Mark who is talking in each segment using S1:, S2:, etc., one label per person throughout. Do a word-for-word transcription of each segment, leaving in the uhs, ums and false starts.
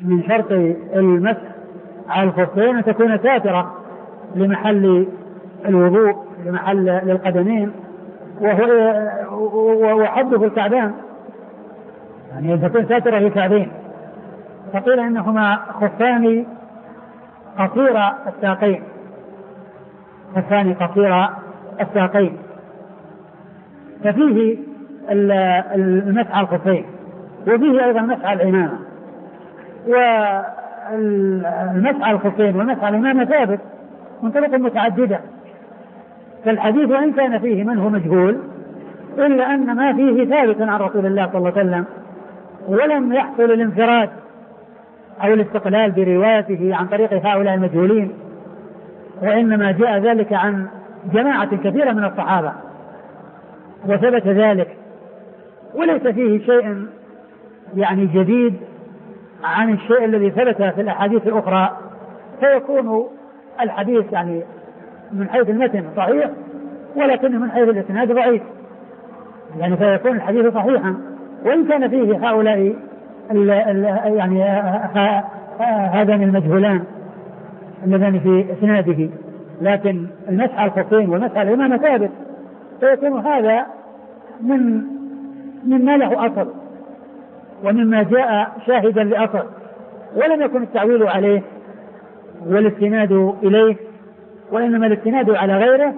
S1: من شرط المسح على الخفين أن تكون ساترة لمحل الوضوء، لمحل للقدمين، وهو وحده الكعبان، يعني أن تكون ساترة للكعبين. فقيل إنهما خفان قصير الساقين، خفان قصير الساقين، ففيه المسح على الخفين، وفيه أيضا مسح على العمامة. والمسح على الخفين والمسح على العمامة ثابت من طرق متعددة، فالحديث وإن كان فيه من هو مجهول إلا أن ما فيه ثابت عن رسول الله صلى الله عليه وسلم، ولم يحصل الانفراد أو الاستقلال بروايته عن طريق هؤلاء المجهولين، وإنما جاء ذلك عن جماعة كثيرة من الصحابة وثبت ذلك، وليس فيه شيء يعني جديد عن الشيء الذي ثبت في الأحاديث الأخرى، فيكون الحديث يعني من حيث المتن صحيح، ولكن من حيث الإسناد ضعيف، يعني فيكون الحديث صحيحا وإن كان فيه هؤلاء ال ال يعني هذان المجهولان اللذان في إسناده، لكن المسح على الخفين والمسح على العمامة ثابت، فيكون هذا من مما له أصل ومما جاء شاهدا لأصل، ولم يكن التعويل عليه والاستناد إليه، وإنما الاستناد على غيره،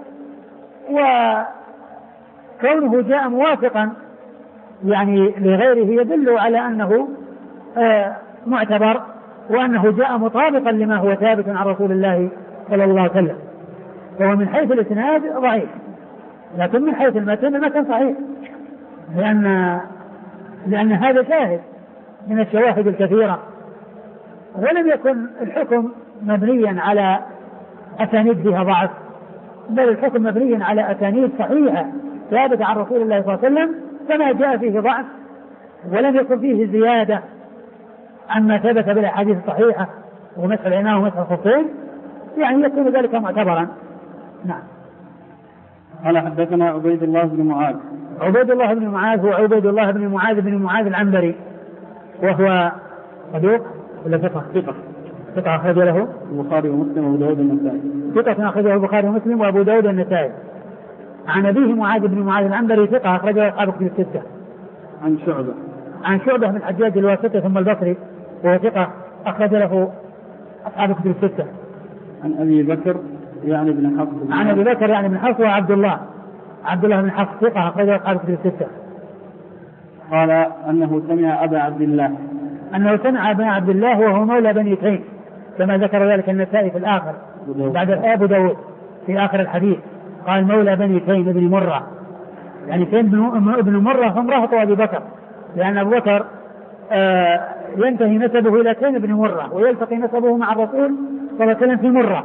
S1: وكونه جاء موافقا يعني لغيره يدل على أنه آه معتبر، وأنه جاء مطابقا لما هو ثابت عن رسول الله صلى الله عليه وسلم. فهو من حيث الإسناد ضعيف، لكن من حيث المتن المتن صحيح، لأن لأن هذا شاهد من الشواهد الكثيرة، ولم يكن الحكم مبنيا على أسانيد فيها ضعف، بل الحكم مبني على أسانيد صحيحة ثابتة عن رسول الله صلى الله عليه وسلم، فما جاء فيه ضعف ولم يكن فيه زيادة عما ثبت بالأحاديث الصحيحة ومسح العمامة ومسح الخفين، يعني يكون ذلك معتبرا. نعم.
S2: قال حدثنا عبيد الله بن معاذ.
S1: عبيد الله بن معاذ هو عبيد الله بن معاذ بن معاذ العنبري، وهو صدوق ولا ثقة؟
S2: ثقة.
S1: ثقة أخرج له
S2: البخاري ومسلم وأبو داود والنسائي.
S1: ثقة أخرجه البخاري ومسلم وأبو داود والنسائي. عن أبيه معاذ بن معاذ العنبري ثقة أخرجه أصحاب كتب الستة.
S2: عن شعبة.
S1: عن شعبة بن الحجاج الواسطي ثم البصري وهو ثقة أخرج له أصحاب كتب الستة.
S2: عن أبي بكر يعني بن حفص.
S1: عن أبي بكر يعني بن حفص وعبد الله عبد الله بن حفص ثقة أخرج له أصحاب كتب الستة.
S2: قال أنه سمع أبا عبد الله
S1: أنه سمع أبا عبد الله وهو مولى بني تيم، كما ذكر ذلك النسائي في الآخر بعد أبو داود في آخر الحديث، قال مولى بني تيم بن مرة، يعني تيم بن مرة هم رهطوا أبي بكر، لأن أبو بكر آه ينتهي نسبه إلى تيم بن مرة ويلتقي نسبه مع الرسول صلى الله عليه وسلم في مرة،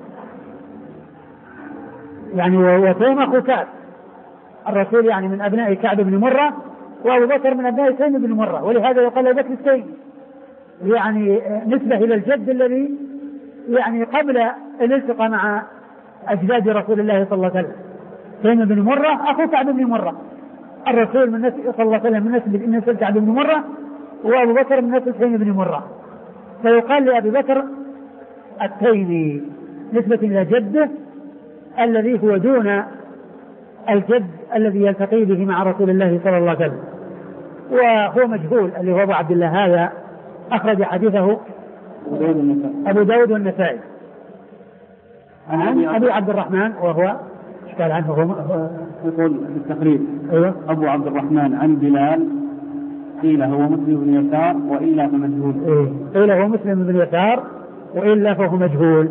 S1: يعني وتيم أخو كعب، الرسول يعني من أبناء كعب بن مرة، وأبو بكر من أبناء تيم بن مرة، ولهذا يقال أبو بكر التيم، يعني نسبة إلى الجد الذي يعني قبل الالتقاء مع أجداد رسول الله صلى الله عليه وسلم. تيم بن مرة أخو كعب بن مرة، الرسول من نسل صلى الله عليه وسلم من نسل من نسل كعب بن مرة، وأبو بكر من نسل تيم بن مرة، فيقال لأبي بكر التيمي نسبة إلى جده الذي هو دون الجد الذي يلتقي به مع رسول الله صلى الله عليه وسلم، وهو مجهول اللي هو أبو عبد الله، هذا أخرج حديثه أبو داود والنسائي. عن أبي عبد الرحمن وهو قال عنه هو
S2: يقول بالتقريب
S1: أيوة.
S2: أبو عبد الرحمن عن بلال قيل هو مسلم بن يسار وإلا فمجهول.
S1: إيه. قيل هو مسلم بن يسار وإلا فهو مجهول.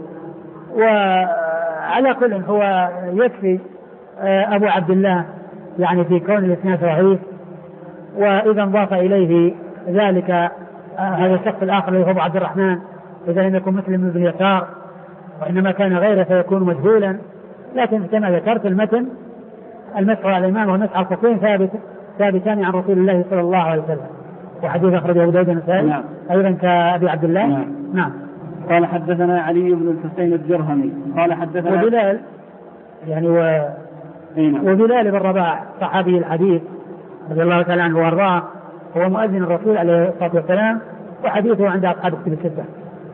S1: وعلى كل هو يكفي أبو عبد الله يعني في كون الإسناد صحيح، وإذا انضاف إليه ذلك هذا الشخص الآخر اللي هو أبو عبد الرحمن، إذا لم يكن مسلم بن يسار وإنما كان غيره فيكون مجهولا، لكن كما ذكرت المتن المسح على الإمام والمسح على الخفين ثابت ثابتان عن رسول الله صلى الله عليه وسلم، وحديث أخرجه أبو داود النسائي
S2: نعم.
S1: أيضا كأبي عبد الله.
S2: نعم.
S1: نعم.
S2: قال حدثنا علي بن الحسين الجرهمي قال حدثنا
S1: وبلال يعني و... وبلال بن رباح صحابي الحديث رضي الله تعالى عنه وارضاه، هو مؤذن الرسول عليه الصلاة والسلام وحديثه عند أصحاب الكتب الستة.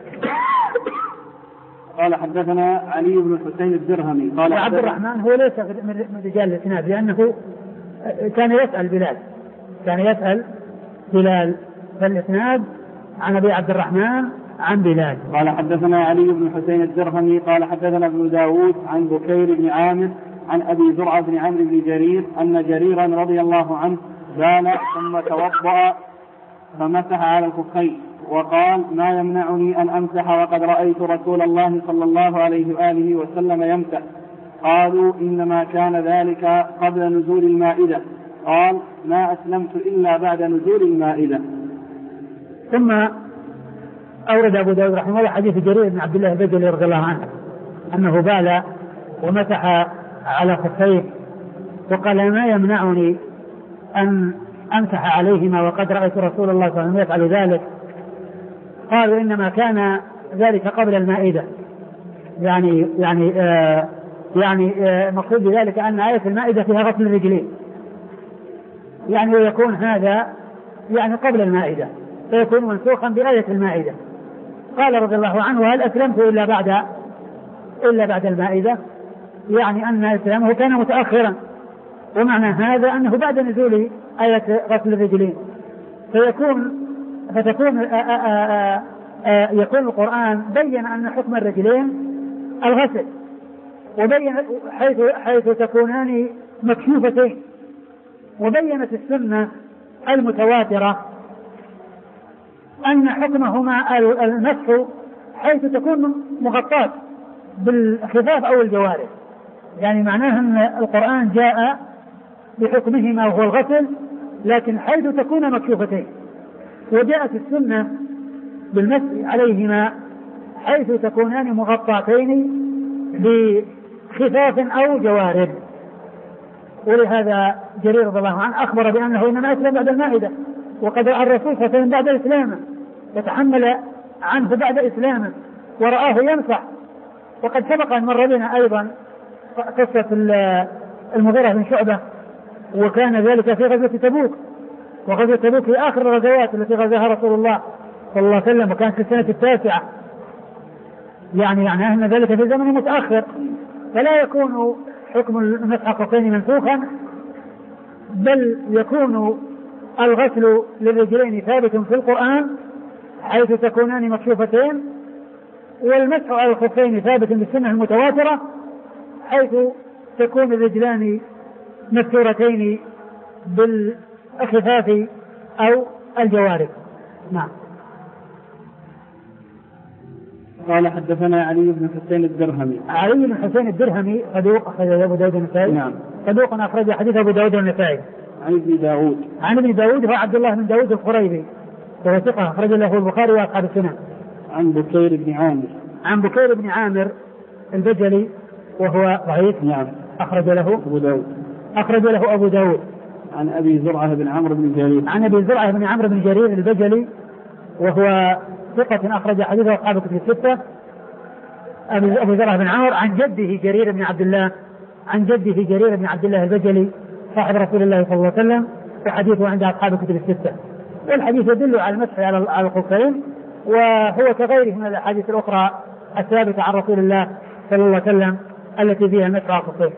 S2: قال حدثنا علي بن الحسين الدرهمي قال
S1: عبد الرحمن هو ليس من رجال الإسناد لأنه كان يسأل بلال كان يسأل بلال فالإسناد عن أبي عبد الرحمن عن بلال.
S2: قال حدثنا علي بن الحسين الدرهمي قال حدثنا ابن داود عن بكير بن عامر عن أبي زرعة بن عمرو بن جرير أن جريرا رضي الله عنه بال ثم توضأ فمسح على الخفين وقال ما يمنعني أن أمسح وقد رأيت رسول الله صلى الله عليه وآله وسلم يمسح. قالوا إنما كان ذلك قبل نزول المائدة. قال ما أسلمت إلا بعد نزول المائدة.
S1: ثم أورد أبو داود رحمه الله حديث جرير بن عبد الله البجلي رضي الله عنه أنه بال ومسح على خفيه وقال ما يمنعني أن أمسح عليهما وقد رأيت رسول الله صلى الله عليه وسلم يفعل ذلك. قالوا إنما كان ذلك قبل المائدة يعني يعني آه يعني آه مقصود بذلك أن آية المائدة فيها غسل الرجلين يعني ويكون هذا يعني قبل المائدة فيكون منسوخا بآية المائدة. قال رضي الله عنه هل أسلمت إلا بعد إلا بعد المائدة يعني أن إسلامه كان متأخرا ومعنى هذا أنه بعد نزول آية غسل الرجلين فيكون فتكون آآ آآ آآ يكون القرآن بين أن حكم الرجلين الغسل وبين حيث, حيث تكونان مكشوفتين وبينت السنة المتواترة أن حكمهما المسح حيث تكون مغطاة بالخفاف أو الجوارح يعني معناها أن القرآن جاء بحكمهما وهو الغسل لكن حيث تكون مكشوفتين وجاءت السنة بالمسح عليهما حيث تكونان مغطاتين بخفاف أو جوارب. ولهذا جرير رضي الله عنه أخبر بأنه إنما أسلم بعد المائدة وقد رأى الرسول صلى الله عليه وسلم بعد إسلامه يتحمل عنه بعد إسلامه ورآه يمسح. وقد سبق أن مر بنا أيضا قصة المغيرة بن شعبة وكان ذلك في غزوة تبوك وغزوة تبوك في آخر الغزوات التي غزاها رسول الله صلى الله عليه وسلم وكانت في السنة التاسعة يعني يعني أن ذلك في زمن متأخر فلا يكون حكم المسح الخفين منسوخا بل يكون الغسل للرجلين ثابت في القرآن حيث تكونان مكشوفتين والمسح على الخفين ثابت بالسنة المتواترة حيث تكون الرجلان مستورتين بالخفاف أو الجوارب. نعم.
S2: قال حدثنا علي بن حسين الدرهمي
S1: علي بن حسين الدرهمي صدوق أخرج أبو داود النسائي.
S2: نعم.
S1: صدوق أخرج حديث أبو داود النسائي.
S2: عن ابن داود
S1: عن ابن داود هو عبد الله بن داود القريبي وهو ثقة أخرج له البخاري وأصحاب السنن.
S2: عن بكير بن عامر
S1: عن بكير بن عامر البجلي وهو ضعيف.
S2: نعم.
S1: أخرج له
S2: أبو داود
S1: أخرج له أبو داود.
S2: عن أبي زرعة بن عمرو بن جرير
S1: عن أبي زرعة بن عمرو بن جرير البجلي وهو ثقة أخرج حديثه أصحاب الكتب الستة. أبو زرعة بن عمرو عن جده جرير بن عبد الله عن جده جرير بن عبد الله البجلي صاحب رسول الله صلى الله عليه وسلم وحديثه عند أصحاب الكتب الستة. والحديث يدل على المسح على الخفين وهو كغيره من الأحاديث الأخرى الثابتة عن رسول الله صلى الله عليه وسلم التي فيها المسح على الخفين.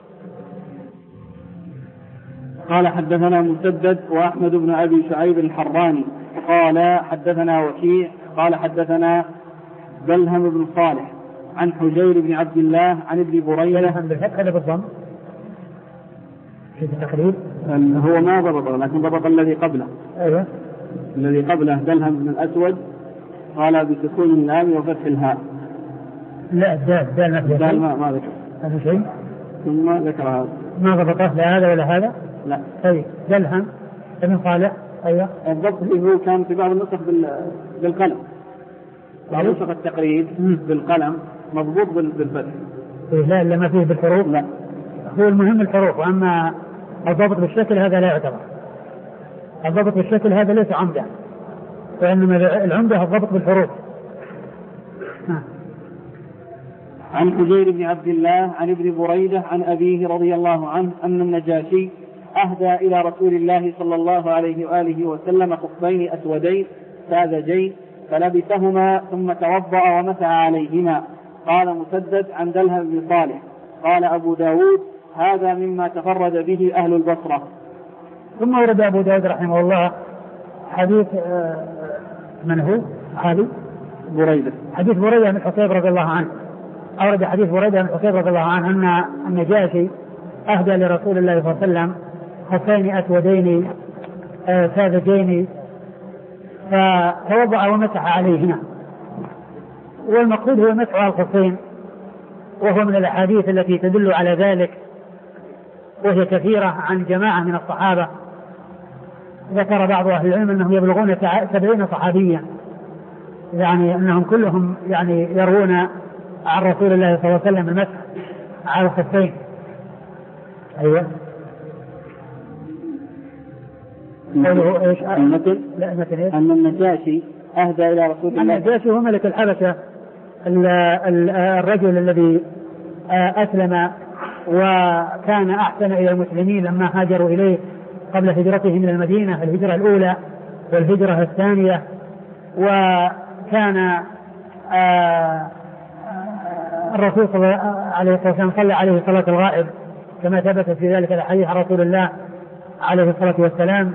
S2: قال حدثنا مسدد وأحمد بن أبي شعيب الحراني قال حدثنا وكيع قال حدثنا بلهم بن صالح عن حجير بن عبد الله عن ابن بريدة.
S1: بلهم بالفتح ولا بالضم؟ في التقريب
S2: هو ما ضبط لكن ضبط الذي قبله.
S1: أيوة.
S2: الذي قبله بلهم بن الأسود قال بسكون اللام وفتح الهاء.
S1: لا الدال الدال ما
S2: فيها ما, ما ذكر
S1: هذا شيء
S2: ثم ذكر هذا
S1: ما ضبطه لا هذا ولا هذا.
S2: لا.
S1: طيب بلهم ابن صالح. أيوة.
S2: الضبط اللي هو كان في بعض النسخ بالقلم بعض نسخ التقريب بالقلم مضبوط بالفتح.
S1: إيه لا إلا ما فيه بالحروف.
S2: لا
S1: هو المهم الحروف وأما الضبط بالشكل هذا لا يعتبر. الضبط بالشكل هذا ليس عمدة وإنما العمدة الضبط بالحروف. ها.
S2: عن حجير بن عبد الله عن ابن بريدة عن أبيه رضي الله عنه أن النجاشي أهدى إلى رسول الله صلى الله عليه وآله وسلم خفين أسودين الساذجين فلبسهما ثم توضأ ومسح عليهما. قال مسدد عن دلهم بن صالح. قال أبو داود هذا مما تفرد به أهل البصرة.
S1: ثم ورد أبو داود رحمه الله حديث من هو؟ حديث
S2: بريدة
S1: حديث بريدة من حصيب رضي الله عنه. أورد حديث بريدة من حصيب رضي الله عنه أن النجاشي أهدى لرسول الله صلى الله عليه وسلم خفين أسودين ساذجين فتوضأ ومسح عليهما. والمقصود هو مسح على الخفين، وهو من الأحاديث التي تدل على ذلك، وهي كثيرة عن جماعة من الصحابة. ذكر بعض أهل العلم أنهم يبلغون سبعين صحابيا، يعني أنهم كلهم يعني يروون عن رسول الله صلى الله عليه وسلم المسح على الخفين. أيوة
S2: المثل أن النجاشي أهدى إلى رسول الله.
S1: النجاشي هو ملك الحبشة، الرجل الذي أسلم وكان أحسن إلى المسلمين لما هاجروا إليه قبل هجرته من المدينة، الهجرة الأولى والهجرة الثانية. وكان الرسول صلى الله عليه وسلم صلى عليه صلاة الغائب كما ثبت في ذلك الحديث عن رسول الله عليه الصلاة والسلام.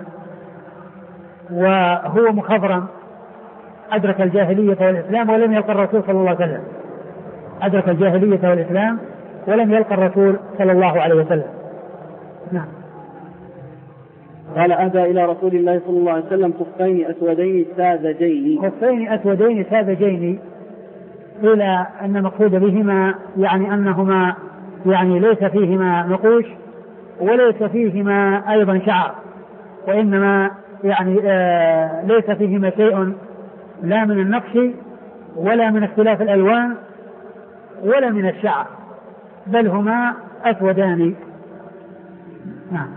S1: وهو مخضرم أدرك الجاهلية والإسلام ولم يلقى الرسول صلى الله عليه وسلم، أدرك الجاهلية والإسلام ولم يلقى الرسول صلى الله عليه وسلم. نعم.
S2: قال أهدى إلى رسول الله صلى الله عليه وسلم خفين أسودين ساذجين.
S1: خفين أسودين ساذجين، إلى أن مقصود بهما يعني أنهما يعني ليس فيهما نقوش وليس فيهما أيضا شعر، وإنما يعني آه ليس فيهما شيء لا من النقش ولا من اختلاف الألوان ولا من الشعر، بل هما أسودان. نعم.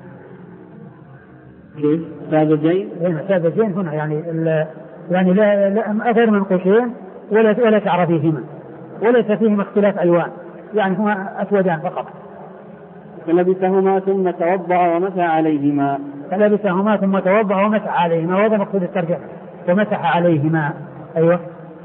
S2: كيف ساذجين؟
S1: ساذجين هنا يعني يعني لا, لا غير منقوشين ولا ولا شعر فيهما وليس فيهما اختلاف ألوان، يعني هما أسودان فقط.
S2: فلبسهما ثم توضأ ومسح عليهما.
S1: فلبسهما ثم توضأ ومسح عليهما، وهذا مقصود الترجمة، ومسح عليهما. أيوة.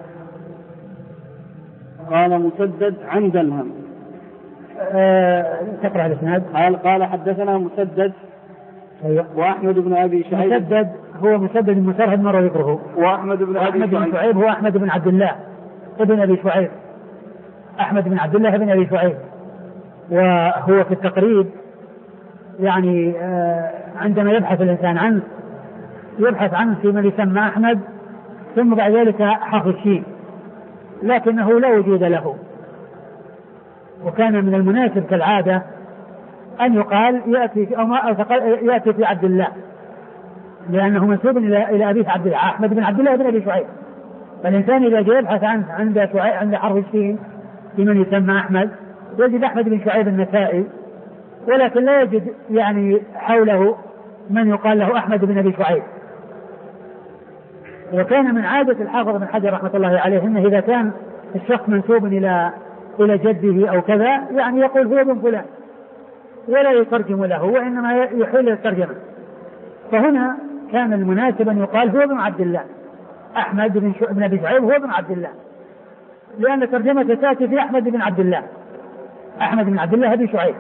S2: قال مسدد عن دلهم.
S1: أه تقرأ الإسناد.
S2: قال قال حدثنا مسدد.
S1: أيوة.
S2: وأحمد بن أبي شعيب.
S1: مسدد هو مسدد المسرهد مرة ذكره.
S2: وأحمد بن أبي
S1: شعيب. شعيب هو أحمد بن عبد الله ابن أبي شعيب، أحمد بن عبد الله ابن أبي شعيب. وهو في التقريب يعني آه عندما يبحث الإنسان عنه يبحث عنه في من يسمى أحمد ثم بعد ذلك حرف الشين، لكنه لا وجود له. وكان من المناسب كالعادة أن يقال يأتي أو ما يأتي في عبد الله، لأنه منسوب إلى إلى أبيه عبد الله، أحمد بن عبد الله بن أبي شعيب. فالإنسان إذا جاء يبحث عنه عند شعيب عند حرف الشين في من يسمى أحمد يجد أحمد بن شعيب النسائي، ولكن لا يجد يعني حوله من يقال له أحمد بن أبي شعيب. وكان من عادة الحافظ بن حجر رحمة الله عليه أنه إذا كان الشخص منسوب إلى إلى جده أو كذا يعني يقول هو ابن فلان ولا يترجم له، وإنما يحيل الترجمة. فهنا كان المناسب أن يقال هو ابن عبد الله، أحمد بن, بن أبي شعيب هو ابن عبد الله، لأن ترجمة تأتي في أحمد بن عبد الله، أحمد بن عبد الله أبي شعيب،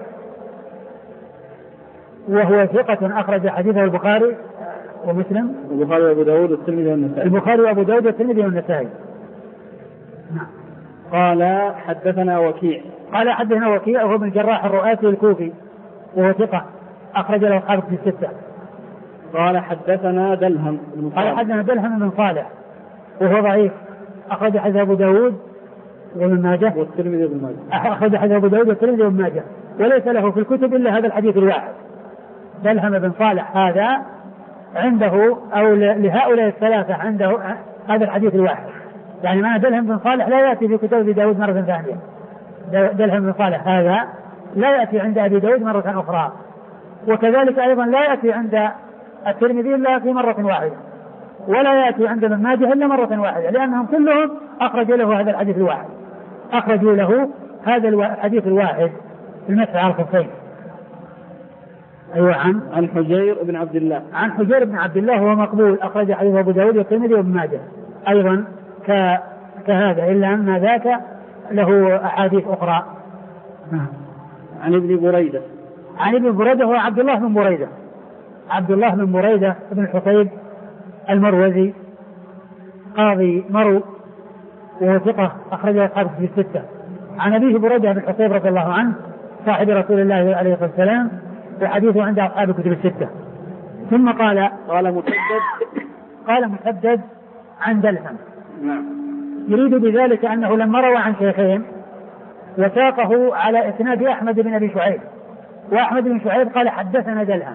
S1: وهو ثقة أخرج حديثه البخاري ومسلم.
S2: البخاري وأبو داود والترمذي والنسائي.
S1: البخاري وأبو داود والترمذي والنسائي. نعم.
S2: قال حدثنا وكيع.
S1: قال حدثنا وكيع وهو بن الجراح الرؤاسي الكوفي وهو ثقة أخرج له أصحاب في الستة.
S2: قال حدثنا دلهم.
S1: قال حدثنا دلهم بن صالح وهو ضعيف أخرج حديث أبو داود وابن ماجه
S2: والترمذي وابن ماجه.
S1: أخرج حديث أبو داود والترمذي وابن ماجه، وليس له في الكتب إلا هذا الحديث الواحد. دلهم بن صالح هذا عنده أو لهؤلاء الثلاثة عنده هذا الحديث الواحد، يعني ما دلهم بن صالح لا يأتي في كتاب أبي داود مرة ثانية. دلهم بن صالح هذا لا يأتي عند أبي داود مرة أخرى، وكذلك أيضا لا يأتي عند الترمذي إلا في مرة واحدة، ولا يأتي عند ابن ماجه إلا مرة واحدة، لأنهم كلهم أخرجوا له هذا الحديث الواحد، أخرجوا له هذا الحديث الواحد في المسح على الخفين. أيوة عن
S2: عن حجير بن عبد الله
S1: عن حجير بن عبد الله هو مقبول، أخرج حديث أبو داود والترمذي وابن ماجه أيضا كهذا، إلا أن ذاك له أحاديث أخرى.
S2: عن ابن بريدة
S1: عن ابن بريدة هو عبد الله بن بريدة عبد الله بن بريدة بن الحصيب المروزي قاضي مرو وهو ثقة، أخرجه أصحاب في الستة. عن أبيه بريدة بن الحصيب رضي الله عنه صاحب رسول الله عليه الصلاة والسلام، وحديثه عند أصحاب الكتب الستة. ثم قال
S2: قال مسدد
S1: قال مسدد عن دلهم.
S2: نعم.
S1: يريد بذلك أنه لما روى عن شيخين وساقه على إسناد أحمد بن أبي شعيب، وأحمد بن شعيب قال حدثنا دلهم،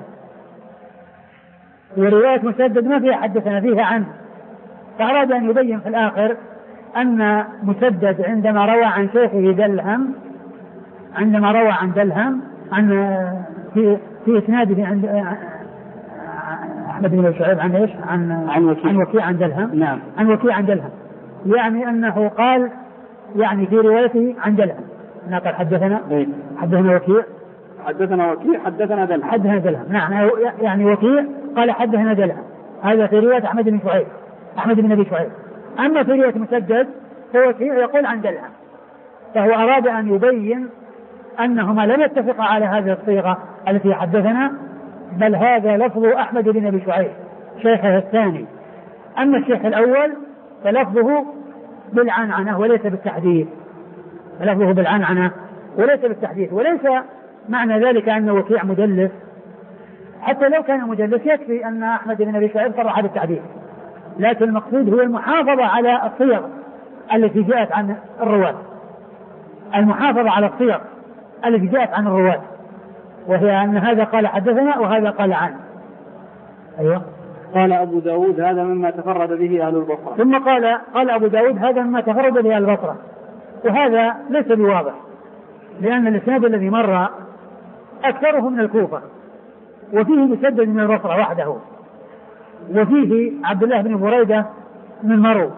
S1: ورواية مسدد ما فيها حدثنا فيها عنه، فأراد أن يبين في الآخر أن مسدد عندما روى عن شيخه دلهم عندما روى عن دلهم عن في في إسناده عند أحمد بن أبي شعيب عن إيش عن
S2: عن وكيع
S1: عن وكيع عن دلهم.
S2: نعم.
S1: عن وكيع عن دلهم، يعني أنه قال يعني في روايته عن دلهم نقل حدثنا
S2: إيه؟
S1: حدثنا وكيع
S2: حدثنا وكيع حدثنا دلهم
S1: حدثنا دلهم نعم، يعني وكيع قال حدثنا دلهم، هذا في رواية أحمد بن شعيب أحمد بن أبي شعيب. أما في رواية مسدد فوكيع يقول عن دلهم، فهو أراد أن يبين أنهما لم يتفقا على هذه الصيغة التي حدثنا، بل هذا لفظ أحمد بن أبي شعيب شيخه الثاني. أما الشيخ الأول فلفظه بالعنعنة وليس بالتحديث لفظه بالعنعنة وليس بالتحديث وليس معنى ذلك أن وكيع مدلس، حتى لو كان مدلس يكفي أن أحمد بن أبي شعيب صرح بالتحديث، لكن المقصود هو المحافظة على الصيغ التي جاءت عن الرواة المحافظة على الصيغ التي جاءت عن الرواة، وهي أن هذا قال حدثنا وهذا قال عنه. أيوة.
S2: قال أبو داود هذا مما تفرد به أهل البصرة.
S1: ثم قال قال أبو داود هذا مما تفرد به أهل البصرة، وهذا ليس بواضح، لأن الإسناد الذي مر أكثره من الكوفة، وفيه مسدد من البصرة وحده، وفيه عبد الله بن بريدة من مرو،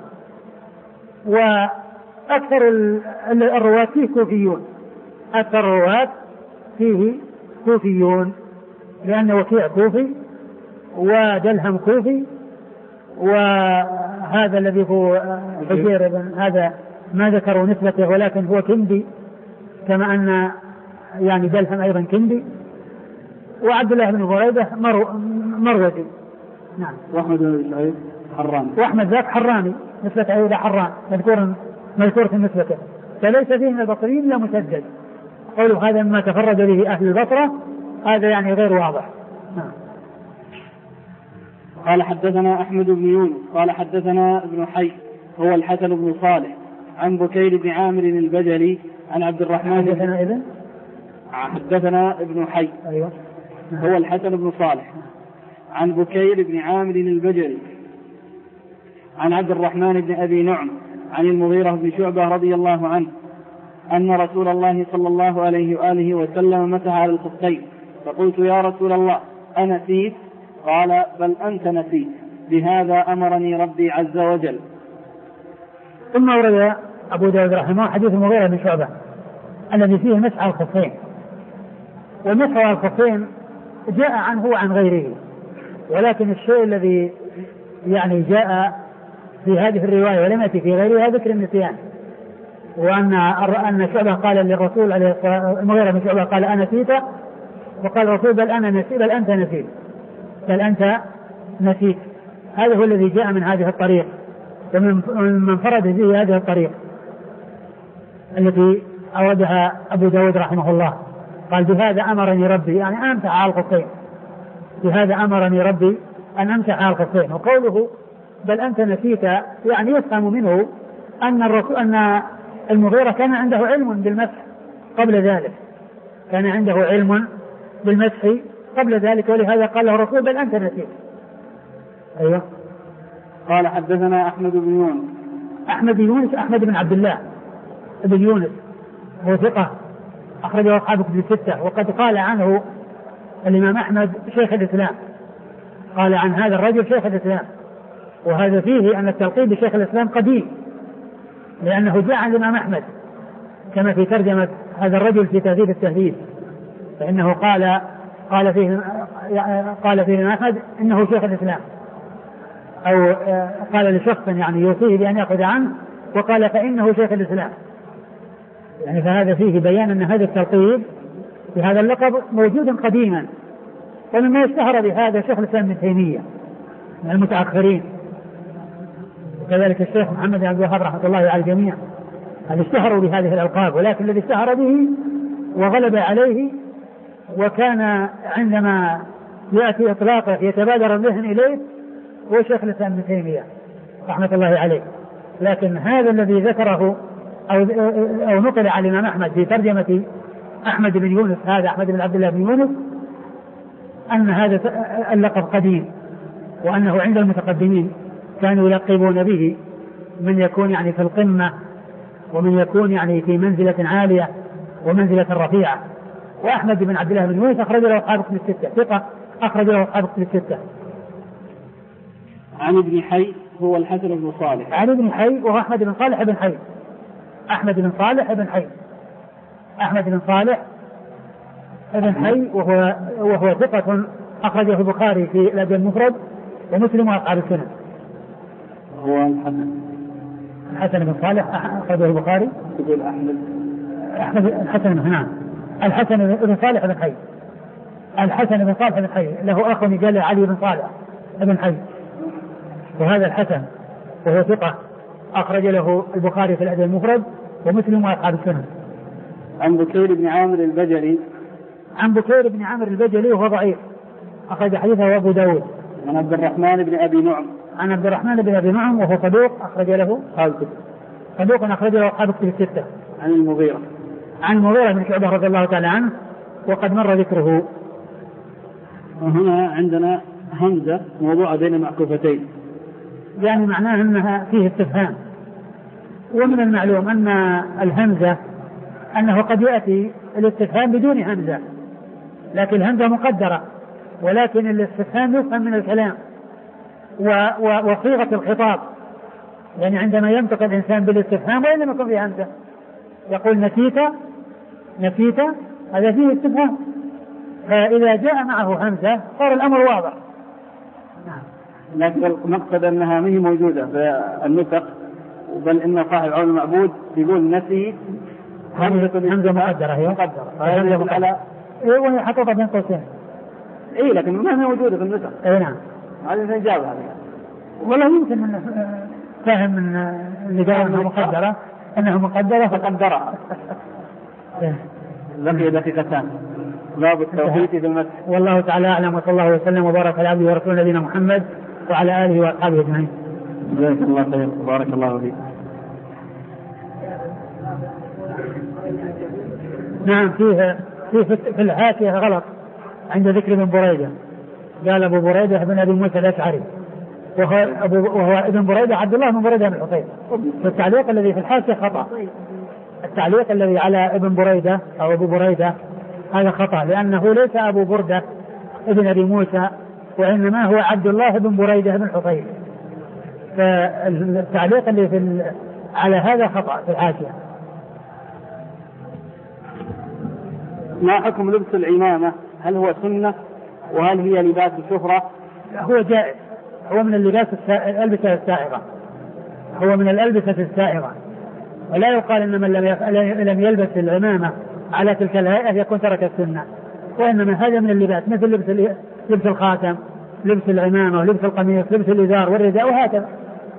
S1: وأكثر الرواة فيه كوفيون أكثر الرواة فيه كوفيون لأن وكيع كوفي ودلهم كوفي، وهذا الذي هو حجير بن هذا ما ذكروا نسبته ولكن هو كندي، كما أن يعني دلهم أيضا كندي، وعبد الله بن بريدة مر مروزي. نعم.
S2: وأحمد بن سعيد حراني
S1: وأحمد ذاك حراني نسبته إلى حران مذكور مذكور في نسبته، فليس فيه من البصريين إلا مسدد. قولوا هذا مما تفرد به أهل البصرة هذا يعني غير واضح. نعم.
S2: قال حدثنا أحمد بن يونس قال حدثنا ابن حي هو الحسن بن صالح عن بكير بن عامر البجلي عن عبد الرحمن
S1: حدثنا ابن
S2: حدثنا ابن حي
S1: أيوة.
S2: هو الحسن بن صالح عن بكير بن عامر البجلي عن عبد الرحمن بن أبي نعم عن المغيرة بن شعبة رضي الله عنه أن رسول الله صلى الله عليه وآله وسلم مسح على الخفين، فقلت يا رسول الله أنسيت؟ قال بل أنت نسيت، بهذا أمرني ربي عز وجل.
S1: ثم ورد أبو داود رحمه الله حديث المغيرة بن شعبة الذي فيه مسح على الخفين، والمسح على الخفين جاء عنه وعن غيره، ولكن الشيء الذي يعني جاء في هذه الرواية ولم يأتي في غيرها ذكر النسيان، وأن أن شعبة قال للرسول عليه الصلاة المغيرة بن شعبة قال أنا نسيت، وقال الرسول بل أنا نسيت بل أنت نسيت بل أنت نسيت. هذا هو الذي جاء من هذه الطريق، ومن فرد به هذه الطريق التي أوردها أبو داود رحمه الله، قال بهذا أمرني ربي يعني أن أمسح على الخفين، بهذا أمرني ربي أن أمسح على الخفين. وقوله بل أنت نسيت يعني يفهم منه أن الرسول أن المغيرة كان عنده علم بالمسح قبل ذلك، كان عنده علم بالمسح قبل ذلك، ولهذا قال له الرسول بل أنت نسيت. أيوة.
S2: قال حدثنا أحمد بن يونس
S1: أحمد بن يونس أحمد بن عبد الله بن يونس هو ثقة أخرجه أصحاب الكتب الستة، وقد قال عنه الإمام أحمد شيخ الإسلام، قال عن هذا الرجل شيخ الإسلام، وهذا فيه أن التلقيب بشيخ الإسلام قديم، لأنه جاء عن الإمام أحمد كما في ترجمة هذا الرجل في تهذيب التهذيب، فإنه قال قال فيه قال فيه أحمد إنه شيخ الإسلام، أو قال لشخص يعني يوصيه بأن يأخذ عنه وقال فإنه شيخ الإسلام، يعني فهذا فيه بيان أن هذا التلقيب في هذا اللقب موجود قديما، ومما اشتهر بهذا شيخ الإسلام ابن تيمية من المتأخرين، وكذلك الشيخ محمد بن عبد الوهاب رحمة الله على الجميع، هذا اشتهروا بهذه الألقاب، ولكن الذي اشتهر به وغلب عليه وكان عندما يأتي إطلاقه يتبادر الذهن إليه هو شيخ الإسلام ابن تيمية رحمة الله عليه. لكن هذا الذي ذكره أو, أو نقل عن الإمام أحمد في ترجمة أحمد بن يونس، هذا أحمد بن عبد الله بن يونس، أن هذا اللقب قديم، وأنه عند المتقدمين كانوا يلقبون به من يكون يعني في القمة، ومن يكون يعني في منزلة عالية ومنزلة رفيعة. وأحمد بن عبد الله بن يونس أخرج له أصحاب كتب الستة، ثقة أخرج له أصحاب كتب الستة.
S2: عن ابن حي هو الحسن بن صالح.
S1: عن ابن حي وهو أحمد بن صالح بن حي. أحمد بن صالح بن حي. أحمد بن صالح بن حي وهو وهو ثقة أخرجه البخاري في الأدب المفرد ومسلم وأصحاب السنن.
S2: هو الحسن
S1: الحسن بن صالح أخرجه البخاري.
S2: تقول أحمد
S1: أحمد الحسن بن نعم الحسن بن صالح بن حي. الحسن بن صالح بن حي له أخ قال علي بن صالح بن حي، وهذا الحسن وهو ثقة أخرج له البخاري في الأدب المفرد ومسلم وأصحاب السنن.
S2: عن بكير بن عامر البجلي.
S1: عن بكير بن عامر البجلي وهو ضعيف أخرج حديثه أبو داود.
S2: عن عبد الرحمن بن أبي نعم.
S1: عن عبد الرحمن بن أبي نعم وهو صدوق أخرج له صدوق أخرج له أصحاب الكتب الستة.
S2: عن المغيرة.
S1: عن المغيرة بن شعبة رضي الله تعالى عنه وقد مر ذكره.
S2: وهنا عندنا همزة موضوعة بين معكوفتين،
S1: يعني معناه أنها فيه استفهام، ومن المعلوم أن الهمزة أنه قد يأتي الاستفهام بدون همزة، لكن الهمزة مقدرة، ولكن الاستفهام يفهم من الكلام وصيغة الخطاب، يعني عندما ينطق الإنسان بالاستفهام وإن لم يكن فيه همزة يقول نسيت نسيت هذا فيه استفهام، فإذا جاء معه همزة صار الأمر واضح.
S2: لكن المقصد أنها ما هي موجودة في النسخ، بل إن صاحب عون المعبود يقول نسي
S1: همزة همزة مقدرة هي
S2: مقدرة
S1: همزة مقدرة إيه وهي حطتها بين قوسين
S2: إيه، لكن ما هي موجودة في النسخ.
S1: إيه نعم
S2: هذه الإجابة هذه
S1: والله يمكن أن فاهم من اللي قال أنها مقدرة أنها مقدرة
S2: فقدرها. بقي دقيقتان باب التوقيت في المسح.
S1: والله تعالى أعلم، وصلى الله وسلم وبارك على عبده ورسوله نبينا محمد وعلى آله وأصحابه أجمعين.
S2: جزاك الله خير بارك الله فيك.
S1: نعم فيه فيه في الحاشية غلط عند ذكر ابن بريدة، قال أبو بريدة بن أبي موسى الأشعري وهو, وهو ابن بريدة عبد الله بن بريدة بن الحصين، فالتعليق الذي في الحاشية خطأ، التعليق الذي على ابن بريدة أو أبو بريدة هذا خطأ، لأنه ليس أبو بردة ابن أبي موسى، وإنما هو عبد الله بن بريدة بن الحصين، فالتعليق اللي في على هذا خطأ في الحاشية.
S2: ما حكم لبس العمامة؟ هل هو سنة؟ وهل هي لباس شهرة؟
S1: هو جائز، هو من اللباس الألبسة السائغة، هو من الألبسة السائغة، ولا يقال إن من لم يلبس العمامة على تلك الهيئة يكون ترك السنة، وإنما هذا من اللباس مثل لبس لبس الخاتم، لبس العمامة ولبس القميص، لبس الإزار والرداء وهكذا.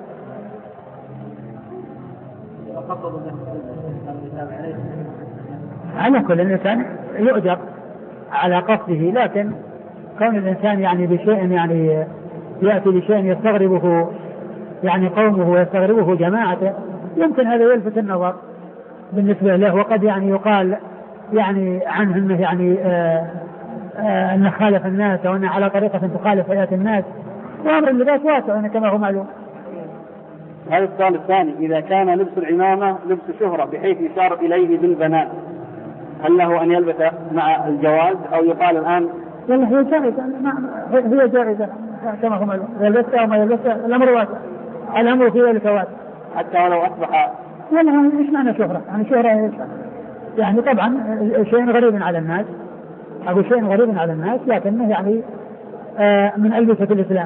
S1: على كل الإنسان يؤجر على قصده، لكن كون الإنسان يعني بشيء يعني يأتي بشيء يستغربه يعني قومه ويستغربه جماعته يمكن هذا يلفت النظر بالنسبة له، وقد يعني يقال يعني عنه انه يعني آآ آآ انه خالف الناس او انه على طريقة تخالف حياة الناس، وامر اللباس واسع كما هو معلوم.
S2: هذا السؤال الثاني، إذا كان لبس العمامة لبس شهرة بحيث يشار إليه بالبناء، هل له أن يلبس مع الجواز أو يقال الآن؟
S1: والله هي جائزة، هي جائزة كما هو معلوم، يلبسها أو ما يلبسها الأمر واسع، الأمر في ذلك واسع
S2: حتى ولو أصبح.
S1: والله إيش معنى شهرة؟ يعني شهرة يعني طبعا شيء غريب على الناس، أقول شيء غريب على الناس لكنه يعني آه من ألبسة الإسلام.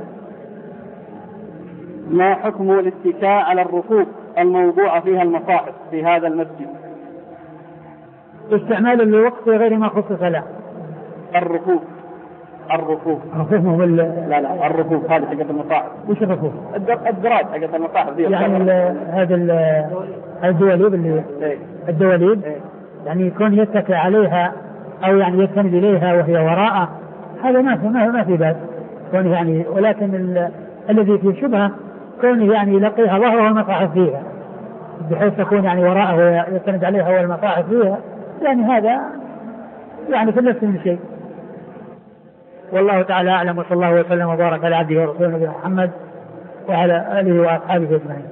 S2: ما حكم الاتكاء على الرفوف الموضوع فيها المصاحف في هذا المسجد؟
S1: استعمال للوقت غير ما خصص له.
S2: الرفوف الرفوف
S1: الرفوف هو
S2: لا لا الرفوف هذه حقت المصاحف.
S1: وش الرفوف؟
S2: الدراج حقت المصاحف دي
S1: يعني هذا الدواليب اللي
S2: ايه؟
S1: الدواليب
S2: ايه؟
S1: يعني يكون يتكئ عليها أو يعني يستند إليها وهي وراءه، هذا ما في ما في بأس كونه يعني، ولكن ال... الذي فيه شبهة كونه يعني يلقيها ظهره والمصاحف فيها بحيث تكون يعني وراءه ويستند عليها والمصاحف فيها، يعني هذا يعني في نفس الشيء. والله تعالى أعلم، وصلى الله وسلم وبارك على عبده ورسوله نبينا محمد وعلى آله وأصحابه أجمعين.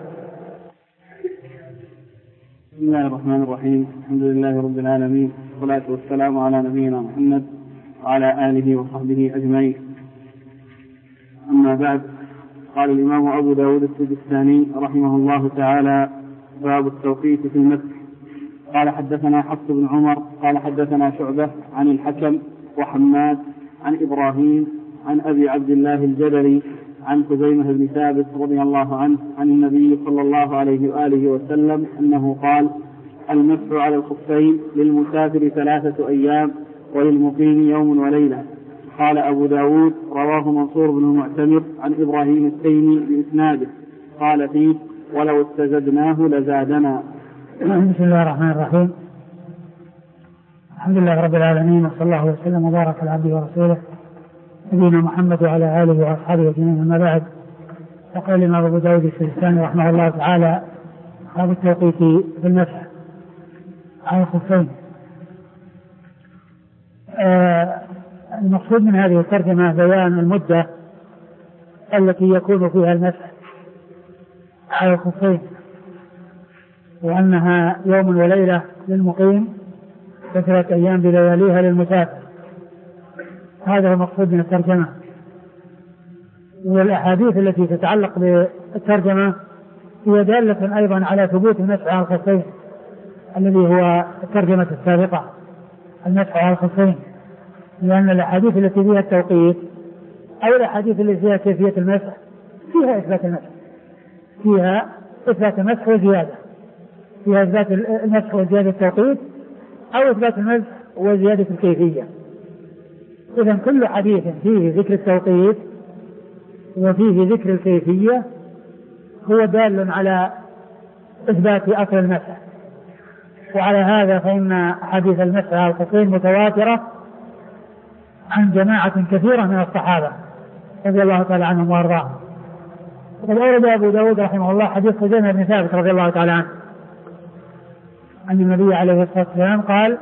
S2: بسم الله الرحمن الرحيم. الحمد لله رب العالمين، والصلاة والسلام على نبينا محمد وعلى آله وصحبه أجمعين. أما بعد، قال الإمام أبو داود السجستاني رحمه الله تعالى: باب التوقيت في المسح. قال حدثنا حفص بن عمر قال حدثنا شعبة عن الحكم وحماد عن إبراهيم عن أبي عبد الله الجدري عن خزيمة بن ثابت رضي الله عنه عن النبي صلى الله عليه وآله وسلم أنه قال: المسح على الخفين للمسافر ثلاثة أيام وللمقيم يوم وليلة. قال أبو داود: رواه منصور بن المعتمر عن إبراهيم التيمي بإسناده، قال فيه: ولو استزدناه لزادنا.
S1: بسم الله الرحمن الرحيم. الحمد لله رب العالمين، وصلى الله وسلم وبارك على عبده ورسوله نبينا محمد وعلى آله وأصحابه أجمعين. أما بعد، فقال الإمام أبو داود السجستاني رحمه الله تعالى: باب التوقيت في المسح على الخفين. آه المقصود من هذه الترجمة بيان المدة التي يكون فيها المسح على الخفين، وأنها يوم وليلة للمقيم وثلاثة أيام بلياليها للمسافر. هذا هو المقصود من الترجمة. والأحاديث التي تتعلق بالترجمة هي دالة أيضا على ثبوت المسح على الخفين الذي هو الترجمة السابقة، المسح على الخفين، لأن الأحاديث التي فيها التوقيت أو الأحاديث التي فيها كيفية المسح فيها إثبات المسح، فيها إثبات المسح وزيادة، فيها إثبات المسح وزيادة التوقيت أو إثبات المسح وزيادة الكيفية. إذن كل حديث فيه ذكر التوقيت وفيه ذكر الكيفية هو دال على إثبات أصل المسح. وعلى هذا فإن حديث المسح على الخفين متواترة عن جماعة كثيرة من الصحابة رضي الله تعالى عنهم وأرضاهم. وقد أورد أبو داود رحمه الله حديث خزيمة بن ثابت رضي الله تعالى عنه أن النبي عليه الصلاة والسلام قال: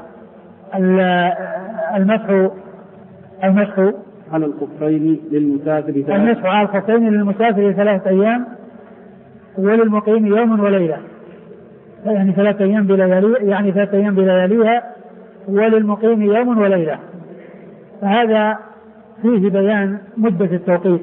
S1: المسح المسح
S2: على الخفين للمسافر
S1: المسح على الخفين للمسافر ثلاثة أيام وللمقيم يوم وليلة، يعني ثلاثة أيام بليالي يعني ثلاثة أيام بلياليها وللمقيم يوم وليلة. فهذا فيه بيان مدة التوقيت،